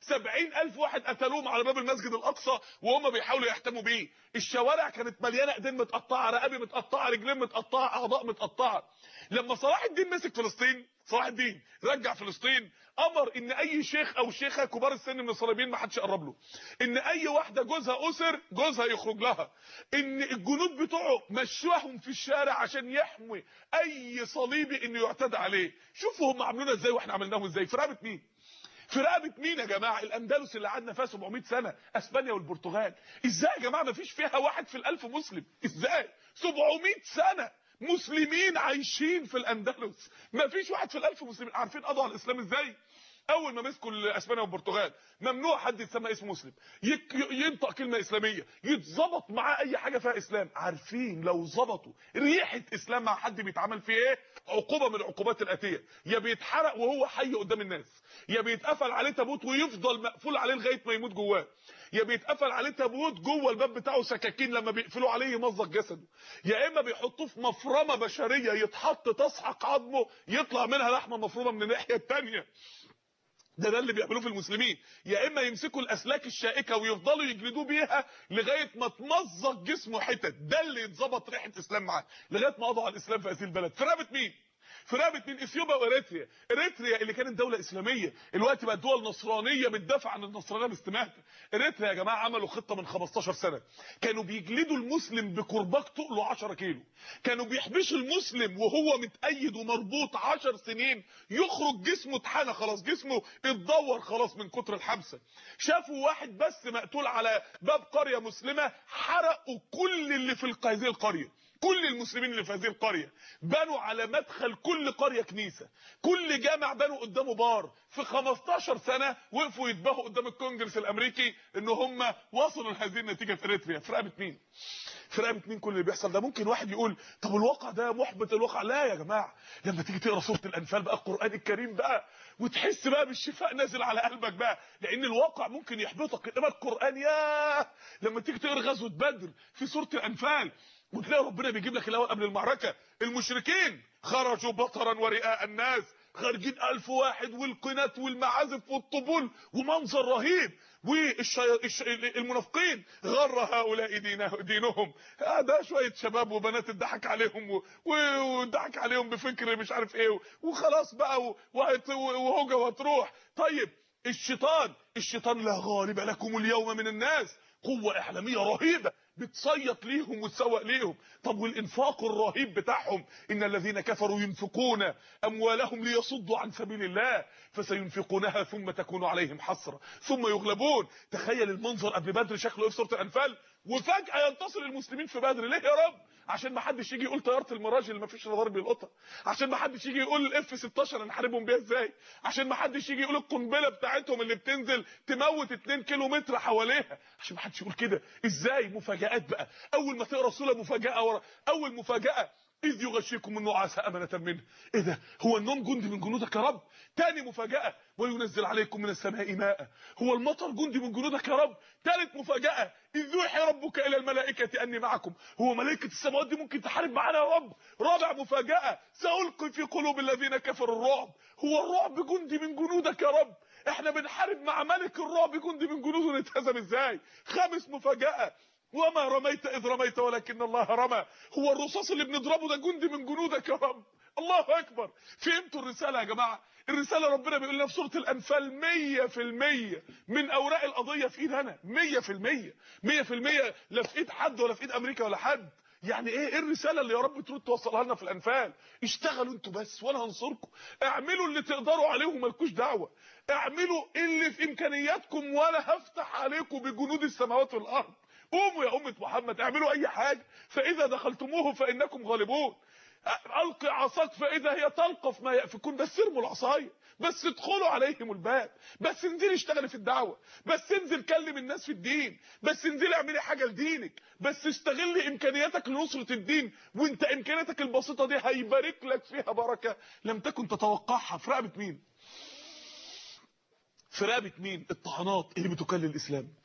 [SPEAKER 1] سبعين ألف واحد قتلوهم على باب المسجد الاقصى وهم بيحاولوا يحتموا بيه. الشوارع كانت مليانه ايدين متقطعه، رقابي متقطعه، رجلين متقطعه، اعضاء متقطعه. لما صلاح الدين مسك فلسطين، صلاح الدين رجع فلسطين، امر ان اي شيخ او شيخه كبار السن من الصليبيين ما حدش يقرب له، ان اي واحده جوزها اسر جوزها يخرج لها، ان الجنود بتوعه مشوهم في الشارع عشان يحمي اي صليبي انه يعتدى عليه. شوفوا هم عملونا ازاي واحنا عملناهم ازاي. في رقبه مين؟ في رقبه مين يا جماعه؟ الاندلس اللي قعدنا فيها سبعمية سنه، اسبانيا والبرتغال. ازاي يا جماعه ما فيش فيها واحد في الالف مسلم؟ ازاي سبعمية سنه مسلمين عايشين في الاندلس ما فيش واحد في الالف مسلمين؟ عارفين قضوا على الاسلام ازاي؟ اول ما مسكوا اسبانيا والبرتغال ممنوع حد يتسمى اسم مسلم، ينطق كلمه اسلاميه، يتظبط معاه اي حاجه فيها اسلام. عارفين لو ظبطوا ريحه اسلام مع حد بيتعمل فيه ايه؟ عقوبه من العقوبات الاتيه، يا بيتحرق وهو حي قدام الناس، يا بيتقفل عليه تابوت ويفضل مقفول عليه لغايه ما يموت جواه، يا بيتقفل عليه تابوت جوه الباب بتاعه سكاكين لما بيقفلوا عليه يمزق جسده، يا اما بيحطوه في مفرمه بشريه يتحط تسحق عظمه يطلع منها لحمه مفرومه من الناحيه الثانيه. ده ده اللي بيعملوه في المسلمين. يا اما يمسكوا الاسلاك الشائكه ويفضلوا يجلدوه بيها لغايه ما تمزق جسمه حتت، ده اللي يتظبط ريحه اسلام معاه لغايه ما قضوا على الاسلام في هذه البلد. في رقبه مين؟ في رقبه مين؟ اثيوبيا واريتريا. اريتريا اللي كانت دوله اسلاميه الوقت بقت دول نصرانيه بتدافع عن النصرانيه باستماتة. اريتريا يا جماعه عملوا خطه من خمستاشر سنه، كانوا بيجلدوا المسلم بكرباج تقله عشرة كيلو، كانوا بيحبسوا المسلم وهو متأيد ومربوط عشر سنين، يخرج جسمه اتحنى خلاص، جسمه اتدور خلاص من كتر الحبسه. شافوا واحد بس مقتول على باب قريه مسلمه، حرقوا كل اللي في هذه القريه، كل المسلمين اللي في هذه القريه، بنوا على مدخل كل قريه كنيسه، كل جامع بنوا قدامه بار. في خمستاشر سنه وقفوا يتباهوا قدام الكونجرس الامريكي ان هم وصلوا لهذه النتيجه في اريتريا. في رقبه مين؟ في رقبه مين كل اللي بيحصل ده؟ ممكن واحد يقول طب الواقع ده محبط الواقع. لا يا جماعه، لما تيجي تقرا سوره الانفال بقى القران الكريم بقى وتحس بقى بالشفاء نازل على قلبك بقى، لان الواقع ممكن يحبطك، انما القران ياه لما تيجي تقرا غزوه بدر في سوره الانفال وتلاقي ربنا بيجيب لك الاول قبل المعركه المشركين خرجوا بطرا ورئاء الناس، خارجين ألف واحد والقنات والمعازف والطبول ومنظر رهيب، والمنافقين غر هؤلاء دينهم، ده شويه شباب وبنات اتضحك عليهم واتضحك عليهم بفكر مش عارف ايه وخلاص بقى وهوجه وهتروح. طيب الشيطان الشيطان لا غالب لكم اليوم من الناس، قوه اعلاميه رهيبه بتصيط ليهم وتسوق ليهم. طب والانفاق الرهيب بتاعهم، ان الذين كفروا ينفقون اموالهم ليصدوا عن سبيل الله فسينفقونها ثم تكون عليهم حسره ثم يغلبون. تخيل المنظر قبل بدر شكله ايه في سوره الانفال، وفجاه ينتصر المسلمين في بدر. ليه يا رب؟ عشان ما حدش يجي يقول طياره المراج اللي ما فيش رادار بيلقطها، عشان ما حدش يجي يقول الاف ستاشر هنحاربهم بيها ازاي، عشان ما حدش يجي يقول القنبله بتاعتهم اللي بتنزل تموت اتنين كيلو متر حواليها، عشان ما حدش يقول كده. ازاي؟ مفاجآت بقى. اول ما تقرا سوره مفاجاه ورا اول مفاجاه، اذ يغشيكم النعاس امنه منه. ايه ده؟ هو النوم جندي من جنودك يا رب؟ تاني مفاجاه، وينزل عليكم من السماء ماء. هو المطر جندي من جنودك يا رب؟ تالت مفاجاه، اذ يوحي ربك الى الملائكه اني معكم. هو ملائكه السماوات دي ممكن تحارب معانا يا رب؟ رابع مفاجاه، سألقي في قلوب الذين كفروا الرعب. هو الرعب جندي من جنودك يا رب؟ احنا بنحارب مع ملك الرعب جندي من جنوده، نتهزم ازاي؟ خامس مفاجاه، وما رميت اذ رميت ولكن الله رمى. هو الرصاص اللي بنضربه ده جندي من جنودك يا رب؟ الله اكبر. فهمتوا الرساله يا جماعه؟ الرساله ربنا بيقول لنا في سوره الانفال مية في المية من اوراق القضيه في ايد انا، مية في المية مية في المية لا في ايد حد ولا في ايد امريكا ولا حد. يعني ايه ايه الرساله اللي يا رب ترد توصلها لنا في الانفال؟ اشتغلوا انتوا بس وانا هنصركم، اعملوا اللي تقدروا عليه ومالكوش دعوه، اعملوا اللي في امكانياتكم وانا هفتح عليكم بجنود السماوات والارض. قوموا يا امه محمد اعملوا اي حاجه، فاذا دخلتموه فانكم غالبون. القي عصاك فاذا هي تلقف ما يافكون. بس ارموا العصايه، بس ادخلوا عليهم الباب، بس انزلي اشتغلي في الدعوه، بس انزل كلم الناس في الدين، بس انزلي اعملي حاجه لدينك، بس استغلي امكانياتك لنصره الدين، وانت امكانياتك البسيطه دي هيبارك لك فيها بركه لم تكن تتوقعها. في رقبه مين؟ في رقبه مين؟ الطعنات اللي بتكلل الاسلام،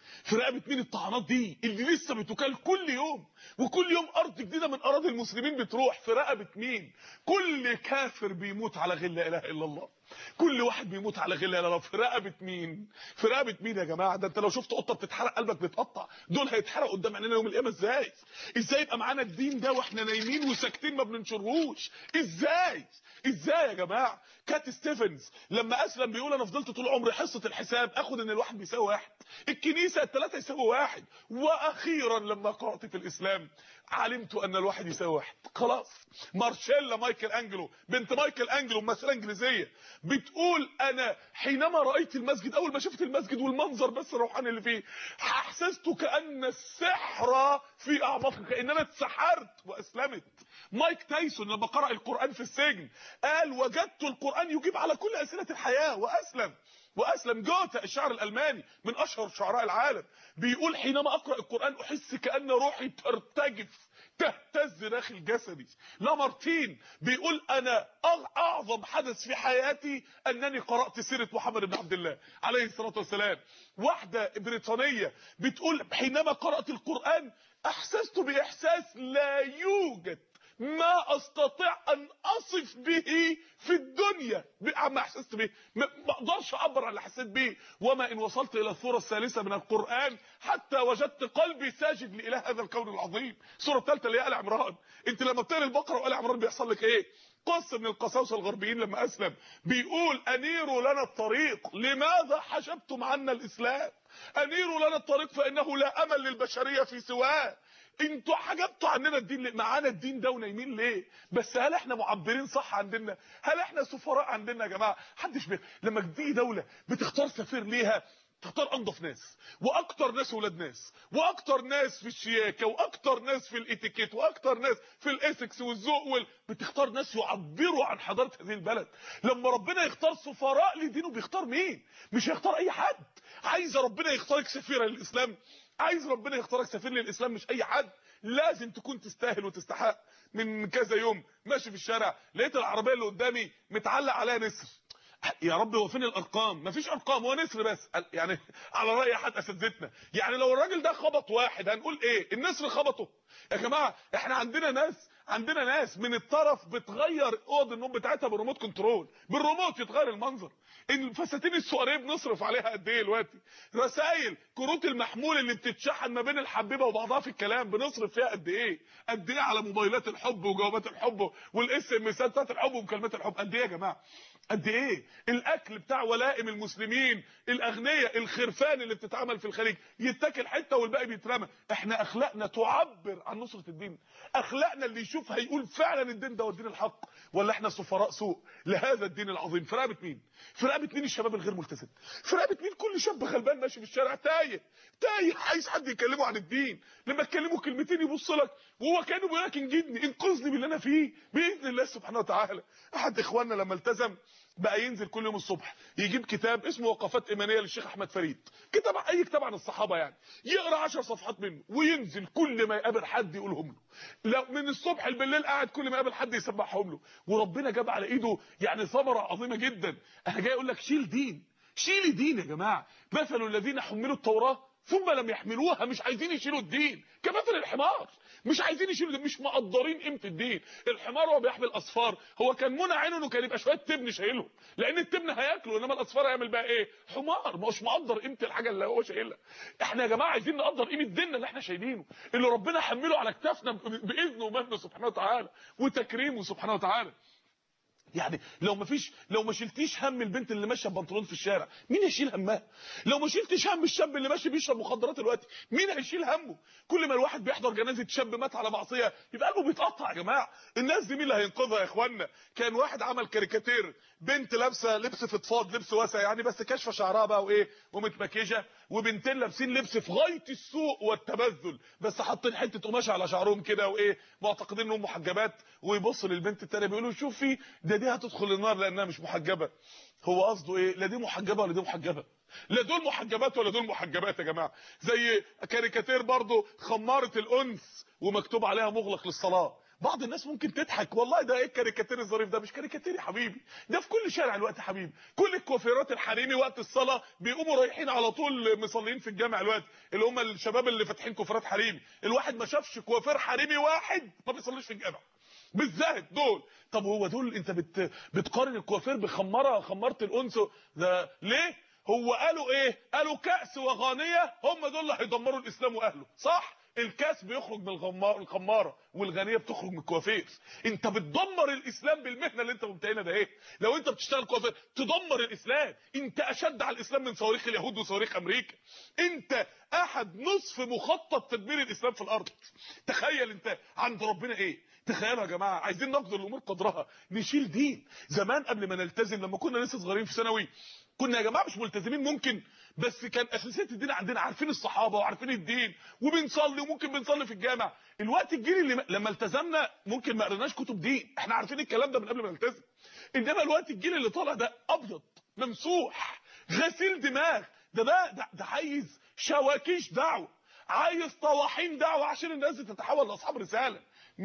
[SPEAKER 1] في رقبه مين الطعنات دي اللي لسه بتكال كل يوم، وكل يوم ارض جديده من اراضي المسلمين بتروح؟ في رقبه مين؟ كل كافر بيموت على غير لا اله الا الله، كل واحد بيموت على غير لا اله الا الله. في رقبه مين؟ في رقبه مين يا جماعه؟ ده انت لو شفت قطه بتتحرق قلبك بيتقطع. دول هيتحرقوا قدام عينينا يوم القيامه ازاي؟ ازاي يبقى معانا الدين ده واحنا نايمين وساكتين ما بننشرهوش؟ ازاي ازاي يا جماعه؟ كات ستيفنز لما اسلم بيقول انا فضلت طول عمري حصه الحساب اخد ان الواحد بيساوي واحد، الكنيسه الثلاثه يساوي واحد، واخيرا لما قرات في الاسلام علمت ان الواحد يساوي واحد. خلاص. مارشيلا مايكل انجلو بنت مايكل انجلو ممثله انجليزيه بتقول انا حينما رايت المسجد، اول ما شفت المسجد والمنظر بس الروحاني اللي فيه، احسست كان السحر في اعماقي، كان انا اتسحرت واسلمت. مايك تايسون لما قرأ القرآن في السجن قال وجدت القرآن يجيب على كل أسئلة الحياة وأسلم. وأسلم. جوتا الشاعر الألماني من أشهر شعراء العالم بيقول حينما أقرأ القرآن أحس كأن روحي ترتجف تهتز داخل جسدي. لامارتين بيقول أنا أعظم حدث في حياتي أنني قرأت سيرة محمد بن عبد الله عليه الصلاة والسلام. واحدة بريطانية بتقول حينما قرأت القرآن أحسست بإحساس لا يوجد ما استطيع ان اصف به في الدنيا. عما احسست به ما اقدرش اعبر عن اللي حسيت به. وما ان وصلت الى السوره الثالثه من القران حتى وجدت قلبي ساجد لاله هذا الكون العظيم. السوره الثالثه اللي هي ال عمران. انت لما بتقرا البقره وال عمران بيحصل لك ايه؟ قص من القساوسه الغربيين لما اسلم بيقول انيروا لنا الطريق، لماذا حجبتم عنا الاسلام؟ انيروا لنا الطريق فانه لا امل للبشريه في سواه. انتوا حجبتوا عننا الدين ليه؟ معانا الدين ده ونايمين ليه؟ بس هل احنا معبرين صح عندنا؟ هل احنا سفراء عندنا يا جماعه؟ محدش بي... لما تيجي دوله بتختار سفير ليها تختار انضف ناس واكتر ناس ولاد ناس واكتر ناس في الشياكه واكتر ناس في الاتيكيت واكتر ناس في الايثكس والذوق وال... بتختار ناس يعبروا عن حضاره هذه البلد. لما ربنا يختار سفراء لدينه بيختار مين؟ مش هيختار اي حد. عايز ربنا يختارك سفيرا للاسلام، عايز ربنا يختارك سفير للاسلام مش اي حد. لازم تكون تستاهل وتستحق. من كذا يوم ماشي في الشارع لقيت العربيه اللي قدامي متعلق عليها نسر. يا رب هو فين الارقام؟ مفيش ارقام، هو نسر بس. يعني على راي احد اساتذتنا يعني لو الراجل ده خبط واحد هنقول ايه؟ النسر خبطه. يا جماعه احنا عندنا ناس عندنا ناس من الطرف بتغير اوض النوم بتاعتها بالريموت كنترول، بالريموت يتغير المنظر. الفساتين السواريه بنصرف عليها قد ايه دلوقتي؟ رسائل كروت المحمول اللي بتتشحن ما بين الحبيبه وبعضها في الكلام بنصرف فيها قد ايه؟ قد ايه على موبايلات الحب وجوابات الحب والاس ام اسات بتاعت الحب ومكالمات الحب؟ قد ايه يا جماعه؟ قد ايه؟ الاكل بتاع ولائم المسلمين الاغنياء الخرفان اللي بتتعمل في الخليج يتاكل حته والباقي بيترمى. احنا اخلاقنا تعبر عن نصره الدين؟ اخلاقنا اللي يشوف هيقول فعلا الدين ده هو الدين الحق؟ ولا احنا سفراء سوء لهذا الدين العظيم؟ في رقبه مين؟ في رقبه مين الشباب الغير ملتزم؟ في رقبه مين كل شاب غلبان ماشي في الشارع تايه تايه عايز حد يكلمه عن الدين؟ لما تكلمه كلمتين يبص لك وهو كانه بيقول لك انجدني انقذني باللي انا فيه باذن الله سبحانه وتعالى. احد اخواننا لما التزم بقى ينزل كل يوم الصبح يجيب كتاب اسمه وقفات ايمانيه للشيخ احمد فريد، كتاب اي كتاب عن الصحابه يعني، يقرا عشر صفحات منه وينزل كل ما يقابل حد يقولهم له. لو من الصبح بالليل قاعد كل ما يقابل حد يسمعهم له. وربنا جاب على ايده يعني ثمره عظيمه جدا. انا جاي اقول لك شيل دين، شيل دين يا جماعه. مثل الذين حملوا التوراه ثم لم يحملوها، مش عايزين يشيلوا الدين كمثل الحمار، مش عايزين يشيلوا الدين، مش مقدرين قيمه الدين. الحمار وهو بيحمل اصفار هو كان منى عينه انه كان يبقى شويه تبن شايلهم، لان التبن هياكله، انما الاصفار هيعمل بقى ايه؟ حمار، مش مقدر قيمه الحاجه اللي هو شايلها. احنا يا جماعه عايزين نقدر قيمه ديننا اللي احنا شايلينه، اللي ربنا حمله على كتافنا باذنه ومنه سبحانه وتعالى وتكريمه سبحانه وتعالى. يعني لو ما فيش لو ما شلتيش هم البنت اللي ماشيه ببنطلون في الشارع مين هيشيل همها؟ لو ما شلتيش هم الشاب اللي ماشي بيشرب مخدرات دلوقتي مين هيشيل همه؟ كل ما الواحد بيحضر جنازه شاب مات على معصيه يبقى قلبه بيتقطع. يا جماعه الناس دي مين اللي هينقذها يا اخوانا؟ كان واحد عمل كاريكاتير بنت لابسه لبس فضفاض لبس واسع يعني بس كاشفه شعرها بقى وايه ومتمكيجه، وبنتين لابسين لبس في غايه السوء والتبذل بس حاطين حته قماشه على شعرهم كده وايه معتقدين انهم محجبات، ويبص للبنت الثانيه بيقولوا شوفي ده دي هتدخل النار لانها مش محجبه. هو قصده ايه؟ لا دي محجبه ولا دي محجبه، لا دول محجبات ولا دول محجبات يا جماعه. زي كاريكاتير برضو خماره الانس ومكتوب عليها مغلق للصلاه، بعض الناس ممكن تضحك، والله ده ايه الكاريكاتير الظريف ده؟ مش كاريكاتير يا حبيبي، ده في كل شارع الوقت يا حبيبي. كل الكوافيرات الحريمي وقت الصلاه بيقوموا رايحين على طول مصلين في الجامع الوقت، اللي هم الشباب اللي فاتحين كوافيرات حريمي. الواحد ما شافش كوافير حريمي واحد ما بيصليش في الجامع بالذات دول. طب هو دول انت بت... بتقارن الكوافير بخمره، خماره الانس ده ليه؟ هو قالوا ايه؟ قالوا كأس وغانيه، هم دول اللي هيدمروا الاسلام واهله، صح؟ الكاس بيخرج من الغمار الخماره، والغنيه بتخرج من الكوافير. انت بتدمر الاسلام بالمهنه اللي انت ممتهنها ده. ايه لو انت بتشتغل كوافير تدمر الاسلام؟ انت اشد على الاسلام من صواريخ اليهود وصواريخ امريكا. انت احد نصف مخطط تدمير الاسلام في الارض. تخيل انت عند ربنا ايه. تخيلوا يا جماعه، عايزين نقدر الامور قدرها، نشيل دين. زمان قبل ما نلتزم، لما كنا لسه صغيرين في ثانوي، كنا يا جماعه مش ملتزمين ممكن، بس كان اساسيات الدين عندنا، عارفين الصحابه وعارفين الدين وبنصلي، وممكن بنصلي في الجامع. الوقت الجيل اللي لما التزمنا ممكن ما قريناش كتب دين، احنا عارفين الكلام ده من قبل ما نلتزم. انما الوقت الجيل اللي طالع ده ابيض ممسوح غسيل دماغ، ده ده ده, ده عايز شواكيش دعوه، عايز طواحين دعوه عشان الناس دي تتحول لاصحاب رساله.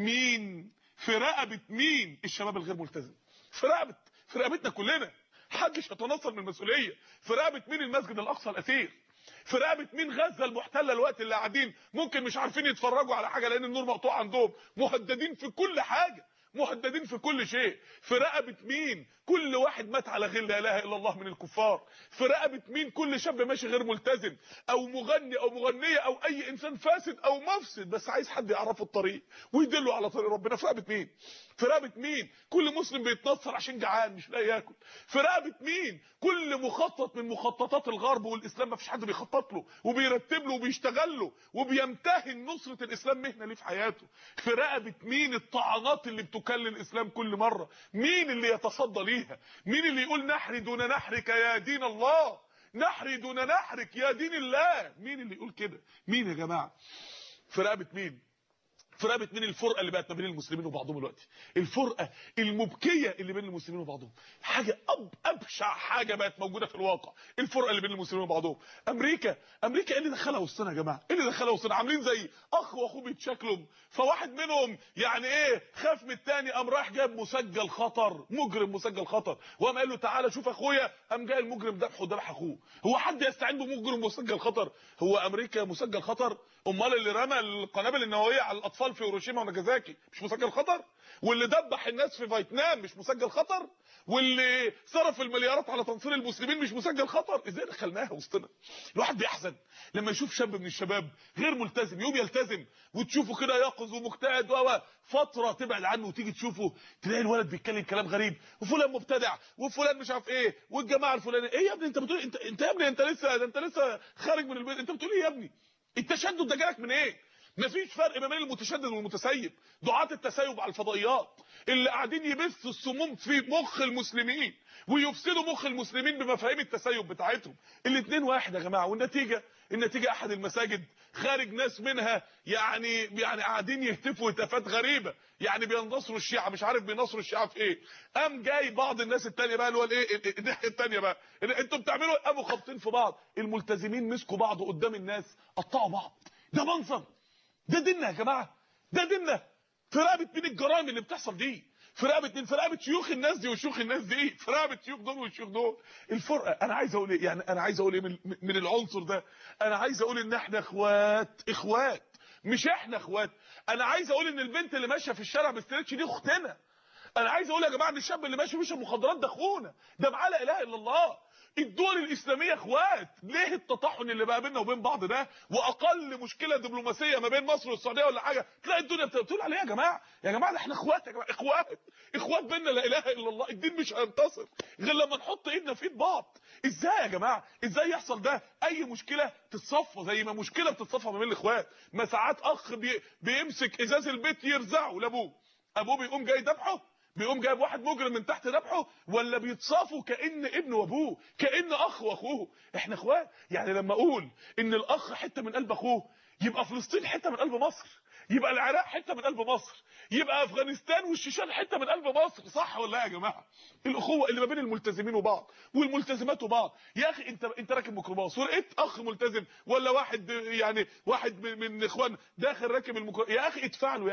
[SPEAKER 1] مين في رقبه مين؟ الشباب الغير ملتزم. في رقبه في رقبتنا كلنا، محدش هيتنصل من المسؤوليه. في رقبه مين المسجد الاقصى الاسير؟ في رقبه مين غزه المحتله الوقت اللي قاعدين ممكن مش عارفين يتفرجوا على حاجه لان النور مقطوع عندهم، مهددين في كل حاجه، مهددين في كل شيء. في رقبه مين كل واحد مات على غير لا اله الا الله من الكفار؟ في رقبه مين كل شاب ماشي غير ملتزم او مغني او مغنيه او اي انسان فاسد او مفسد بس عايز حد يعرفه الطريق ويدله على طريق ربنا؟ في رقبه مين؟ في رقبه مين كل مسلم بيتنصر عشان جعان مش لاقي ياكل؟ في رقبه مين كل مخطط من مخططات الغرب والاسلام ما فيش حد بيخطط له وبيرتب له وبيشتغل له وبيمتهن نصره الاسلام مهنه ليه في حياته؟ في رقبه مين الطعنات اللي بتكلل الاسلام كل مره؟ مين اللي يتصدى ليها؟ مين اللي يقول نحري دون نحرك يا دين الله، نحري دون نحرك يا دين الله؟ مين اللي يقول كده؟ مين يا جماعه؟ في رقبه مين؟ في رقبه مين الفرقه اللي بقت ما بين المسلمين وبعضهم دلوقتي؟ الفرقه المبكيه اللي بين المسلمين وبعضهم، حاجه أب ابشع حاجه بقت موجوده في الواقع، الفرقه اللي بين المسلمين وبعضهم. امريكا امريكا ايه اللي دخلها وسطنا يا جماعه؟ ايه اللي دخلها وسطنا؟ عاملين زي اخ واخوه بيتشكلوا، فواحد منهم يعني ايه خاف من الثاني، قام رايح جاب مسجل خطر، مجرم مسجل خطر، وقام قال له تعالى شوف اخويا، قام جاي المجرم ذبحه ذبح اخوه. هو حد يستعين بمجرم مسجل خطر؟ هو امريكا مسجل خطر؟ امال اللي رمى القنابل النوويه على الاطفال في هيروشيما وناجازاكي مش مسجل خطر؟ واللي دبح الناس في فيتنام مش مسجل خطر؟ واللي صرف المليارات على تنصير المسلمين مش مسجل خطر؟ ازاي دخلناها وسطنا؟ الواحد بيحزن لما يشوف شاب من الشباب غير ملتزم يوم يلتزم وتشوفه كده يقظ ومجتهد و فتره تبعد عنه وتيجي تشوفه تلاقي الولد بيتكلم كلام غريب، وفلان مبتدع وفلان مش عارف ايه والجماعه الفلانيه. ايه يا ابني انت بتقول؟ انت انت يا ابني انت لسه ده انت لسه خارج من البيت، انت بتقول ايه يا ابني؟ التشدد ده جالك من ايه؟ مفيش فرق ما بين المتشدد والمتسيب. دعاة التسيب على الفضائيات اللي قاعدين يبثوا السموم في مخ المسلمين ويفسدوا مخ المسلمين بمفاهيم التسيب بتاعتهم، الاثنين واحد يا جماعه. والنتيجه النتيجه احد المساجد خارج ناس منها يعني يعني قاعدين يهتفوا هتافات غريبه، يعني بينتصروا الشيعه، مش عارف بينصروا الشيعه في ايه. قام جاي بعض الناس الثانيه بقى اللي هو الايه الناحيه الثانيه بقى، انتوا بتعملوا قاموا خابطين في بعض، الملتزمين مسكوا بعض قدام الناس قطعوا بعض. ده منظر؟ ده ديننا يا جماعه؟ ده ديننا؟ في رقبه مين الجرائم اللي بتحصل دي؟ في رقبه مين؟ في رقبه شيوخ الناس دي وشيوخ الناس دي، في رقبه شيوخ دول والشيوخ دول. الفرقه انا عايز اقول ايه؟ يعني انا عايز اقول ايه من, من العنصر ده؟ انا عايز اقول ان احنا اخوات، اخوات مش احنا اخوات. انا عايز اقول ان البنت اللي ماشيه في الشارع بالستريتش دي اختنا. انا عايز اقول يا جماعه ان الشاب اللي ماشي بيشرب مخدرات ده اخونا، ده معاه لا اله الا الله. الدول الاسلاميه اخوات. ليه التطحن اللي بقى بيننا وبين بعض ده؟ واقل مشكله دبلوماسيه ما بين مصر والسعوديه ولا حاجه تلاقي الدنيا بتقول عليها يا جماعه، يا جماعه ده احنا اخوات يا جماعه، اخوات اخوات بيننا لا اله الا الله. الدين مش هينتصر غير لما نحط ايدنا في ايد بعض. ازاي يا جماعه؟ ازاي يحصل ده؟ اي مشكله تتصفى زي ما مشكله بتتصفى ما بين الاخوات. ما ساعات اخ بي بيمسك ازاز البيت يرزعه لابوه، ابوه بيقوم جاي ذبحه، بيقوم جايب واحد مجرم من تحت ذبحه، ولا بيتصافوا كأن ابن وابوه، كأن اخ واخوه. احنا اخوات. يعني لما اقول ان الاخ حته من قلب اخوه، يبقى فلسطين حته من قلب مصر، يبقى العراق حته من قلب مصر، يبقى افغانستان والشيشان حته من قلب مصر. صح ولا يا جماعه؟ الاخوه اللي ما بين الملتزمين وبعض والملتزمات وبعض. يا اخي انت انت راكب ميكروباص ولقيت اخ ملتزم ولا واحد يعني واحد من اخوان داخل راكب الميكروباص، يا اخي ادفع له، يا اخي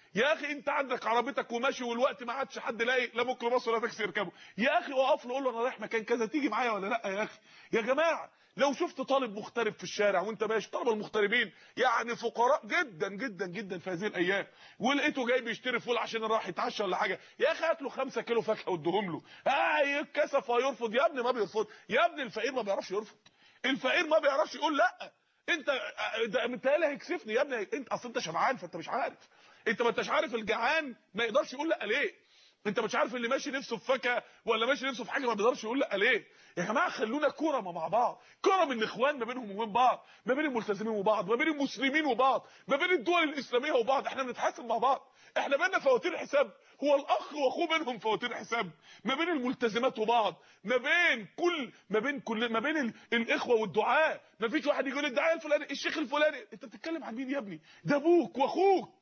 [SPEAKER 1] يا اخي انت عندك عربيتك وماشي والوقت ما عادش حد لاقي لا ميكروباص ولا تاكسي يركبه، يا اخي وقف له قول له انا رايح مكان كذا تيجي معايا ولا لا يا اخي. يا جماعه لو شفت طالب مغترب في الشارع وانت ماشي، طلبه المغتربين يعني فقراء جدا جدا جدا في هذه الايام، ولقيته جاي بيشتري فول عشان راح يتعشى ولا حاجه، يا اخي هات له خمسة كيلو فاكهه واديهم له. اه يتكسف ويرفض، يا ابني ما بيرفض، يا ابني الفقير ما بيعرفش يرفض، الفقير ما بيعرفش يقول لا. انت ده متهيألي هيكسفني يا ابني، انت اصل انت شبعان فانت مش عارف، انت ما انتش عارف الجعان ما يقدرش يقول لا ليه، انت مش عارف اللي ماشي نفسه في فاكهه ولا ماشي نفسه في حاجه ما بيقدرش يقول لا ليه. يا جماعه خلونا كرمه مع بعض، كرم الاخوان ما بينهم وبين بعض، ما بين الملتزمين وبعض، ما بين المسلمين وبعض، ما بين الدول الاسلاميه وبعض، احنا بنتحاسب مع بعض، احنا بيننا فواتير حساب، هو الاخ واخوه بينهم فواتير حساب، ما بين الملتزمات وبعض، ما بين كل ما بين كل ما بين ال... الاخوه والدعاء، ما فيش واحد يقول الداعيه الفلاني الشيخ الفلاني، انت بتتكلم عن مين يا ابني؟ ده ابوك واخوك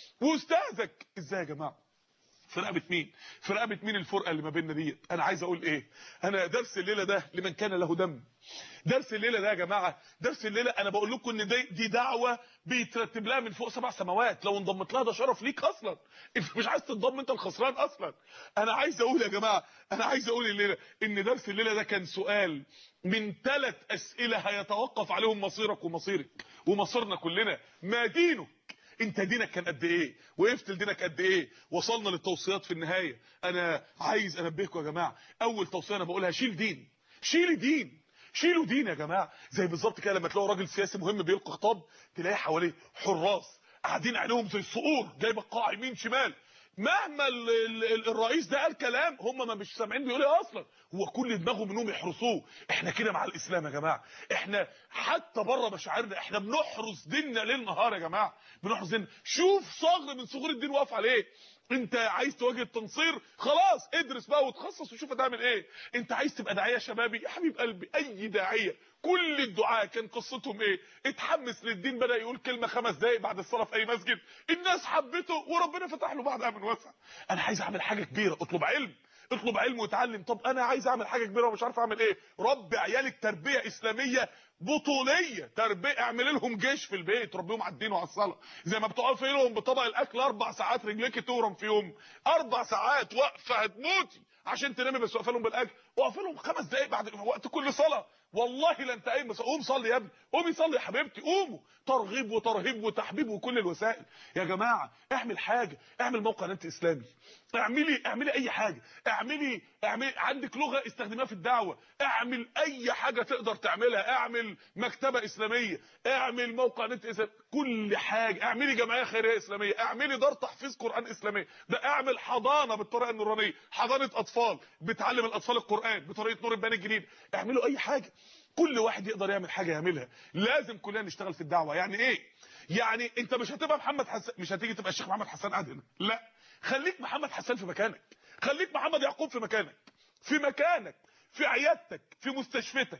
[SPEAKER 1] واستاذك. ازاي يا جماعه؟ في رقبه مين؟ في رقبه مين الفرقه اللي ما بيننا ديت؟ انا عايز اقول ايه؟ انا درس الليله ده لمن كان له دم. درس الليله ده يا جماعه، درس الليله انا بقول لكم ان دي, دي دعوه بيترتب لها من فوق سبع سماوات، لو انضمت لها ده شرف ليك اصلا، انت مش عايز تنضم انت الخسران اصلا. انا عايز اقول يا جماعه، انا عايز اقول الليله ان درس الليله ده كان سؤال من ثلاث اسئله هيتوقف عليهم مصيرك ومصيرك ومصيرنا كلنا. ما دينك؟ انت دينك كان قد ايه؟ وقفت لدينك قد ايه؟ وصلنا للتوصيات في النهايه. انا عايز انبهكم يا جماعه، اول توصيه انا بقولها شيل دين، شيل دين، شيلوا دين يا جماعه. زي بالظبط كده لما تلاقوا راجل سياسي مهم بيلقي خطاب، تلاقي حواليه حراس قاعدين عليهم زي الصقور جايبه القاع يمين شمال، مهما ال ال الرئيس ده قال كلام هم ما مش سامعين بيقول ايه اصلا، هو كل دماغهم انهم يحرسوه. احنا كده مع الاسلام يا جماعه، احنا حتى بره مشاعرنا احنا بنحرس ديننا ليل نهار يا جماعه، بنحرس ديننا. شوف صغر من صغور الدين واقف عليه. انت عايز تواجه التنصير، خلاص ادرس بقى وتخصص وشوف هتعمل ايه. انت عايز تبقى داعيه شبابي يا حبيب قلبي، اي داعيه كل الدعاء كان قصتهم ايه؟ اتحمس للدين، بدا يقول كلمه خمس دقائق بعد الصلاه في اي مسجد، الناس حبته وربنا فتح له بعدها من واسع. انا عايز اعمل حاجه كبيره، اطلب علم، اطلب علم وتعلم. طب انا عايز اعمل حاجه كبيره ومش عارف اعمل ايه. ربي عيالك تربيه اسلاميه بطوليه، تربيه، اعمل لهم جيش في البيت، ربيهم على الدين وعلى الصلاه. زي ما بتقفي لهم بطبق الاكل اربع ساعات رجليك تورم في يوم، اربع ساعات واقفه هتموتي عشان تنامي، بس واقفه لهم بالاكل، واقفه لهم خمس دقائق بعد وقت كل صلاه. والله لا انت قايم بس قوم صلي يا ابني، قومي صلي يا حبيبتي، قوموا. ترغيب وترهيب وتحبيب وكل الوسائل. يا جماعه اعمل حاجه، اعمل موقع نت اسلامي، اعملي اعملي اي حاجه، اعملي اعملي عندك لغه استخدمها في الدعوه، اعمل اي حاجه تقدر تعملها، اعمل مكتبه اسلاميه، اعمل موقع نت اسلامي، كل حاجه، اعملي جمعيه خيريه اسلاميه، اعملي دار تحفيظ قران اسلاميه، ده اعمل حضانه بالطريقه النورانيه، حضانه اطفال بتعلم الاطفال القران بطريقه نور البيان الجديد، اعملوا اي حاجه. كل واحد يقدر يعمل حاجه يعملها، لازم كلنا نشتغل في الدعوه. يعني ايه؟ يعني انت مش هتبقى محمد حسان، مش هتيجي تبقى الشيخ محمد حسان قاعد هنا، لا، خليك محمد حسان في مكانك، خليك محمد يعقوب في مكانك، في مكانك، في عيادتك، في مستشفيتك،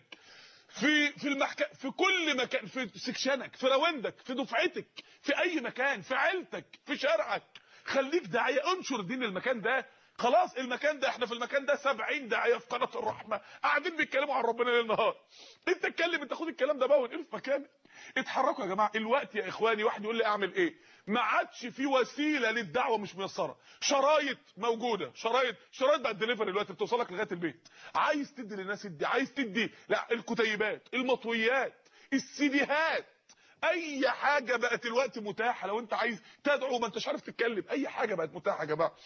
[SPEAKER 1] في في المحكمه، في كل مكان، في سكشنك، في راوندك، في دفعتك، في اي مكان، في عيلتك، في شارعك، خليك داعيه، انشر دين المكان ده. خلاص المكان ده احنا في المكان ده سبعين داعيه في قناه الرحمه قاعدين بيتكلموا عن ربنا ليل نهار، انت اتكلم، انت خد الكلام ده بقى وانقله في مكانك. اتحركوا يا جماعه. الوقت يا اخواني واحد يقول لي اعمل ايه؟ ما عادش في وسيله للدعوه مش ميسره، شرايط موجوده، شرايط شرايط بقى الدليفري دلوقتي بتوصلك لغايه البيت، عايز تدي للناس ادي، عايز تدي لا الكتيبات، المطويات، السيديهات، اي حاجه بقت الوقت متاحه. لو انت عايز تدعو ما انتش عارف تتكلم، اي حاجه بقت متاحه يا جماعه.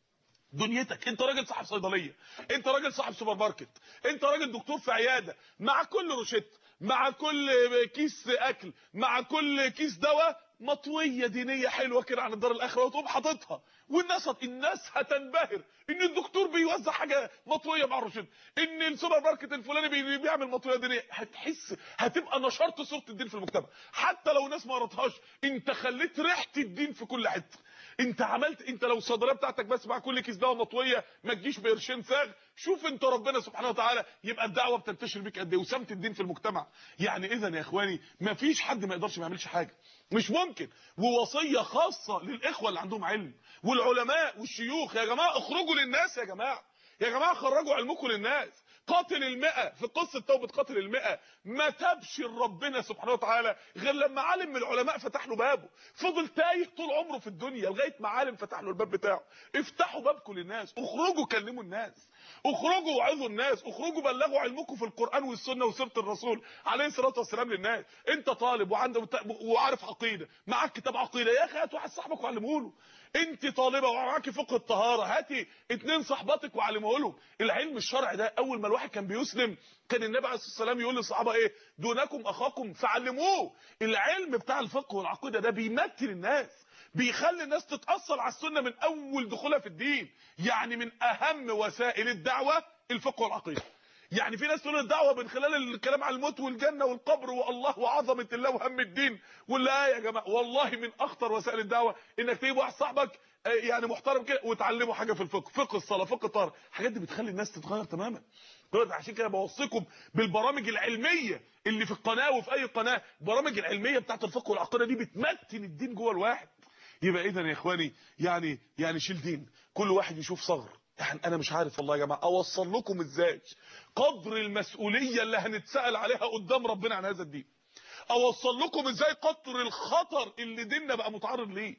[SPEAKER 1] دنيتك، انت راجل صاحب صيدليه، انت راجل صاحب سوبر ماركت، انت راجل دكتور في عياده، مع كل روشته، مع كل كيس اكل، مع كل كيس دواء مطويه دينيه حلوه كده عن الدار الاخره وتقوم حاططها، والناس الناس هتنبهر ان الدكتور بيوزع حاجه مطويه مع الروشته، ان السوبر ماركت الفلاني بيعمل مطويه دينيه. هتحس هتبقى نشرت صوره الدين في المجتمع، حتى لو ناس ما قراتهاش انت خليت ريحه الدين في كل حته. انت عملت، انت لو الصيدليه بتاعتك بس مع كل كيس دواء مطويه ما تجيش بقرشين ساغ، شوف انت ربنا سبحانه وتعالى يبقى الدعوه بتنتشر بيك قد ايه وسمت الدين في المجتمع. يعني اذا يا اخواني ما فيش حد ما يقدرش ما يعملش حاجه، مش ممكن. ووصيه خاصه للاخوه اللي عندهم علم والعلماء والشيوخ، يا جماعه اخرجوا للناس، يا جماعه يا جماعه خرجوا علمكم للناس. قاتل المئة في قصة توبة قاتل المئة ما تبش ربنا سبحانه وتعالى غير لما عالم من العلماء فتح له بابه. فضل تايه طول عمره في الدنيا لغاية ما عالم فتح له الباب بتاعه. افتحوا بابكم للناس، اخرجوا كلموا الناس، اخرجوا وعظوا الناس، اخرجوا بلغوا علمكم في القرآن والسنة وسيرة الرسول عليه الصلاة والسلام للناس. انت طالب وعندك وعارف عقيدة، معاك كتاب عقيدة، يا اخي هات واحد صاحبك وعلمه له. انت طالبة ومعاكي فقه الطهارة، هاتي اتنين صاحباتك وعلمه لهم. العلم الشرعي ده اول ما الواحد كان بيسلم كان النبي عليه الصلاة والسلام يقول للصحابة ايه؟ دونكم اخاكم فعلموه. العلم بتاع الفقه والعقيدة ده بيمثل الناس، بيخلي الناس تتأصل على السنة من اول دخولها في الدين. يعني من اهم وسائل الدعوة الفقه والعقيدة. يعني في ناس تقول الدعوه من خلال الكلام على الموت والجنه والقبر والله وعظمه الله وهم الدين، ولا يا جماعه والله من اخطر وسائل الدعوه انك تجيب واحد صاحبك يعني محترم كده وتعلمه حاجه في الفقه، فقه الصلاه، فقه الطهاره، الحاجات دي بتخلي الناس تتغير تماما. عشان كده بوصيكم بالبرامج العلميه اللي في القناه وفي اي قناه، البرامج العلميه بتاعت الفقه والعقيده دي بتمتن الدين جوه الواحد. يبقى اذا يا اخواني يعني يعني شيل دين، كل واحد يشوف ثغر. يعني انا مش عارف والله يا جماعه اوصل لكم ازاي قدر المسؤوليه اللي هنتسال عليها قدام ربنا عن هذا الدين. اوصل لكم ازاي قدر الخطر اللي ديننا بقى متعرض ليه.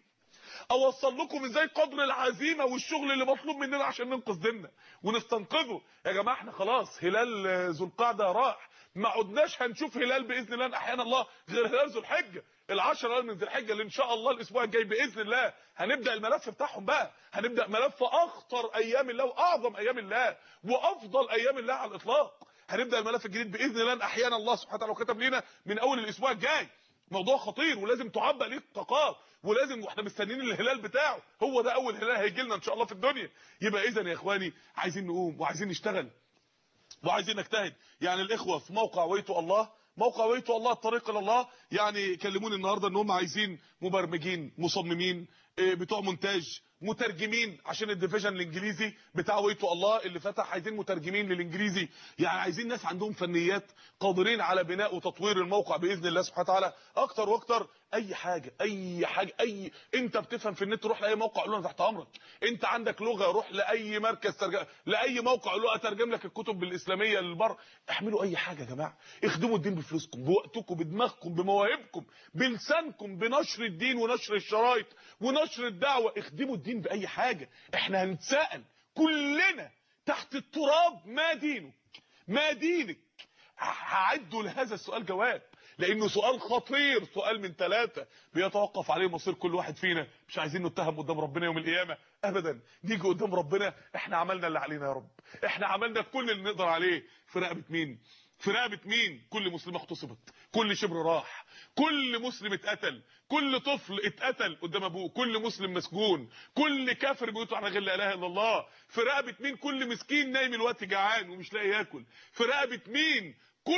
[SPEAKER 1] اوصل لكم ازاي قدر العزيمه والشغل اللي مطلوب مننا عشان ننقذ ديننا ونستنقذه. يا جماعه احنا خلاص هلال ذو القعده راح، ما عدناش هنشوف هلال باذن الله احيانا الله غير هلال ذو الحجه، العشرة ايام من ذي الحجه اللي ان شاء الله الاسبوع الجاي باذن الله هنبدا الملف بتاعهم بقى، هنبدا ملف اخطر ايام الله واعظم ايام الله وافضل ايام الله على الاطلاق. هنبدا الملف الجديد باذن الله احيانا الله سبحانه وتعالى وكتب لنا من اول الاسبوع الجاي. موضوع خطير ولازم تعبأ ليه طاقات، ولازم واحنا مستنيين الهلال بتاعه، هو ده اول هلال هيجي لنا ان شاء الله في الدنيا. يبقى اذا يا اخواني عايزين نقوم وعايزين نشتغل وعايزين نجتهد. يعني الاخوه في موقع ويتو الله، موقع ويتو الله الطريق الى الله، يعني كلموني النهارده ان هم عايزين مبرمجين، مصممين، بتوع مونتاج، مترجمين عشان الديفيجن الانجليزي بتاع ويتو الله اللي فتح، عايزين مترجمين للانجليزي. يعني عايزين ناس عندهم فنيات قادرين على بناء وتطوير الموقع باذن الله سبحانه وتعالى اكتر واكتر. اي حاجه اي حاجه اي انت بتفهم في النت روح لاي موقع قول له انا تحت امرك. انت عندك لغه روح لاي مركز ترجمه، لاي موقع قول له اترجم لك الكتب الاسلاميه للبر. اعملوا اي حاجه يا جماعه، اخدموا الدين بفلوسكم، بوقتكم، بدماغكم، بمواهبكم، بلسانكم، بنشر الدين ونشر الشرايط ونشر الدعوه. اخدموا الدين باي حاجه. احنا هنتساءل كلنا تحت التراب ما دينك، ما دينك. هعدوا لهذا السؤال جواب، لانه سؤال خطير، سؤال من ثلاثه بيتوقف عليه مصير كل واحد فينا. مش عايزين نتهم قدام ربنا يوم القيامه ابدا، نيجي قدام ربنا احنا عملنا اللي علينا يا رب، احنا عملنا كل اللي نقدر عليه. في رقبه مين؟ في رقبه مين؟ كل مسلمه اغتصبت، كل شبر راح، كل مسلم اتقتل، كل طفل اتقتل قدام ابوه، كل مسلم مسجون، كل كافر بيقول على غير لا اله الا الله. في رقبه مين؟ كل مسكين نايم الوقت جعان ومش لاقي ياكل. في رقبه مين؟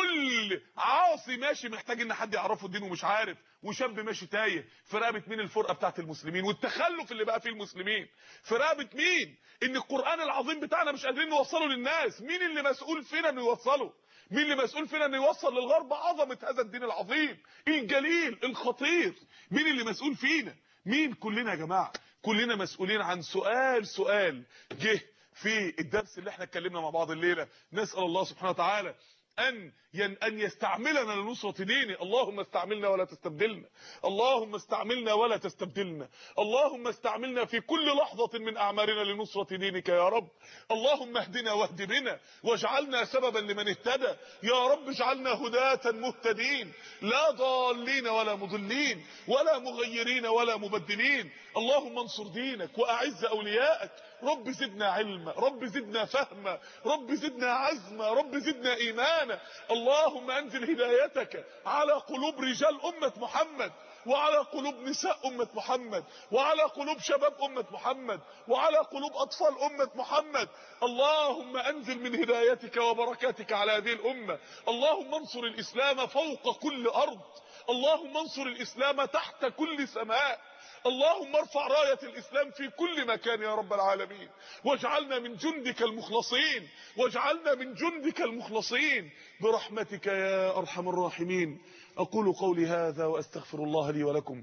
[SPEAKER 1] كل عاصي ماشي محتاج ان حد يعرفه الدين ومش عارف، وشاب ماشي تايه. في رقبه مين؟ الفرقه بتاعت المسلمين والتخلف اللي بقى فيه المسلمين. في رقبه مين؟ ان القران العظيم بتاعنا مش قادرين نوصله للناس. مين اللي مسؤول فينا انه يوصله؟ مين اللي مسؤول فينا انه يوصل للغرب عظمه هذا الدين العظيم الجليل الخطير؟ مين اللي مسؤول فينا؟ مين؟ كلنا يا جماعه، كلنا مسؤولين عن سؤال سؤال جه في الدرس اللي احنا اتكلمنا مع بعض الليله. نسال الله سبحانه وتعالى ان ان يستعملنا لنصرة دينه. اللهم استعملنا ولا تستبدلنا، اللهم استعملنا ولا تستبدلنا، اللهم استعملنا في كل لحظة من اعمارنا لنصرة دينك يا رب. اللهم اهدنا واهد بنا واجعلنا سببا لمن اهتدى يا رب. اجعلنا هداة مهتدين لا ضالين ولا مضلين ولا مغيرين ولا مبدلين. اللهم انصر دينك واعز اوليائك. رب زدنا علما، رب زدنا فهما، رب زدنا عزما، رب زدنا ايمانا. اللهم انزل هدايتك على قلوب رجال امة محمد، وعلى قلوب نساء امة محمد، وعلى قلوب شباب امة محمد، وعلى قلوب اطفال امة محمد. اللهم انزل من هدايتك وبركاتك على هذه الامة. اللهم انصر الاسلام فوق كل ارض، اللهم انصر الاسلام تحت كل سماء. اللهم ارفع راية الاسلام في كل مكان يا رب العالمين، واجعلنا من جندك المخلصين، واجعلنا من جندك المخلصين برحمتك يا ارحم الراحمين. اقول قولي هذا واستغفر الله لي ولكم.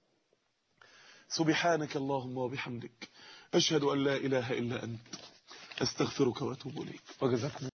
[SPEAKER 1] سبحانك اللهم وبحمدك، اشهد ان لا اله الا انت، استغفرك واتوب اليك. وجزاكم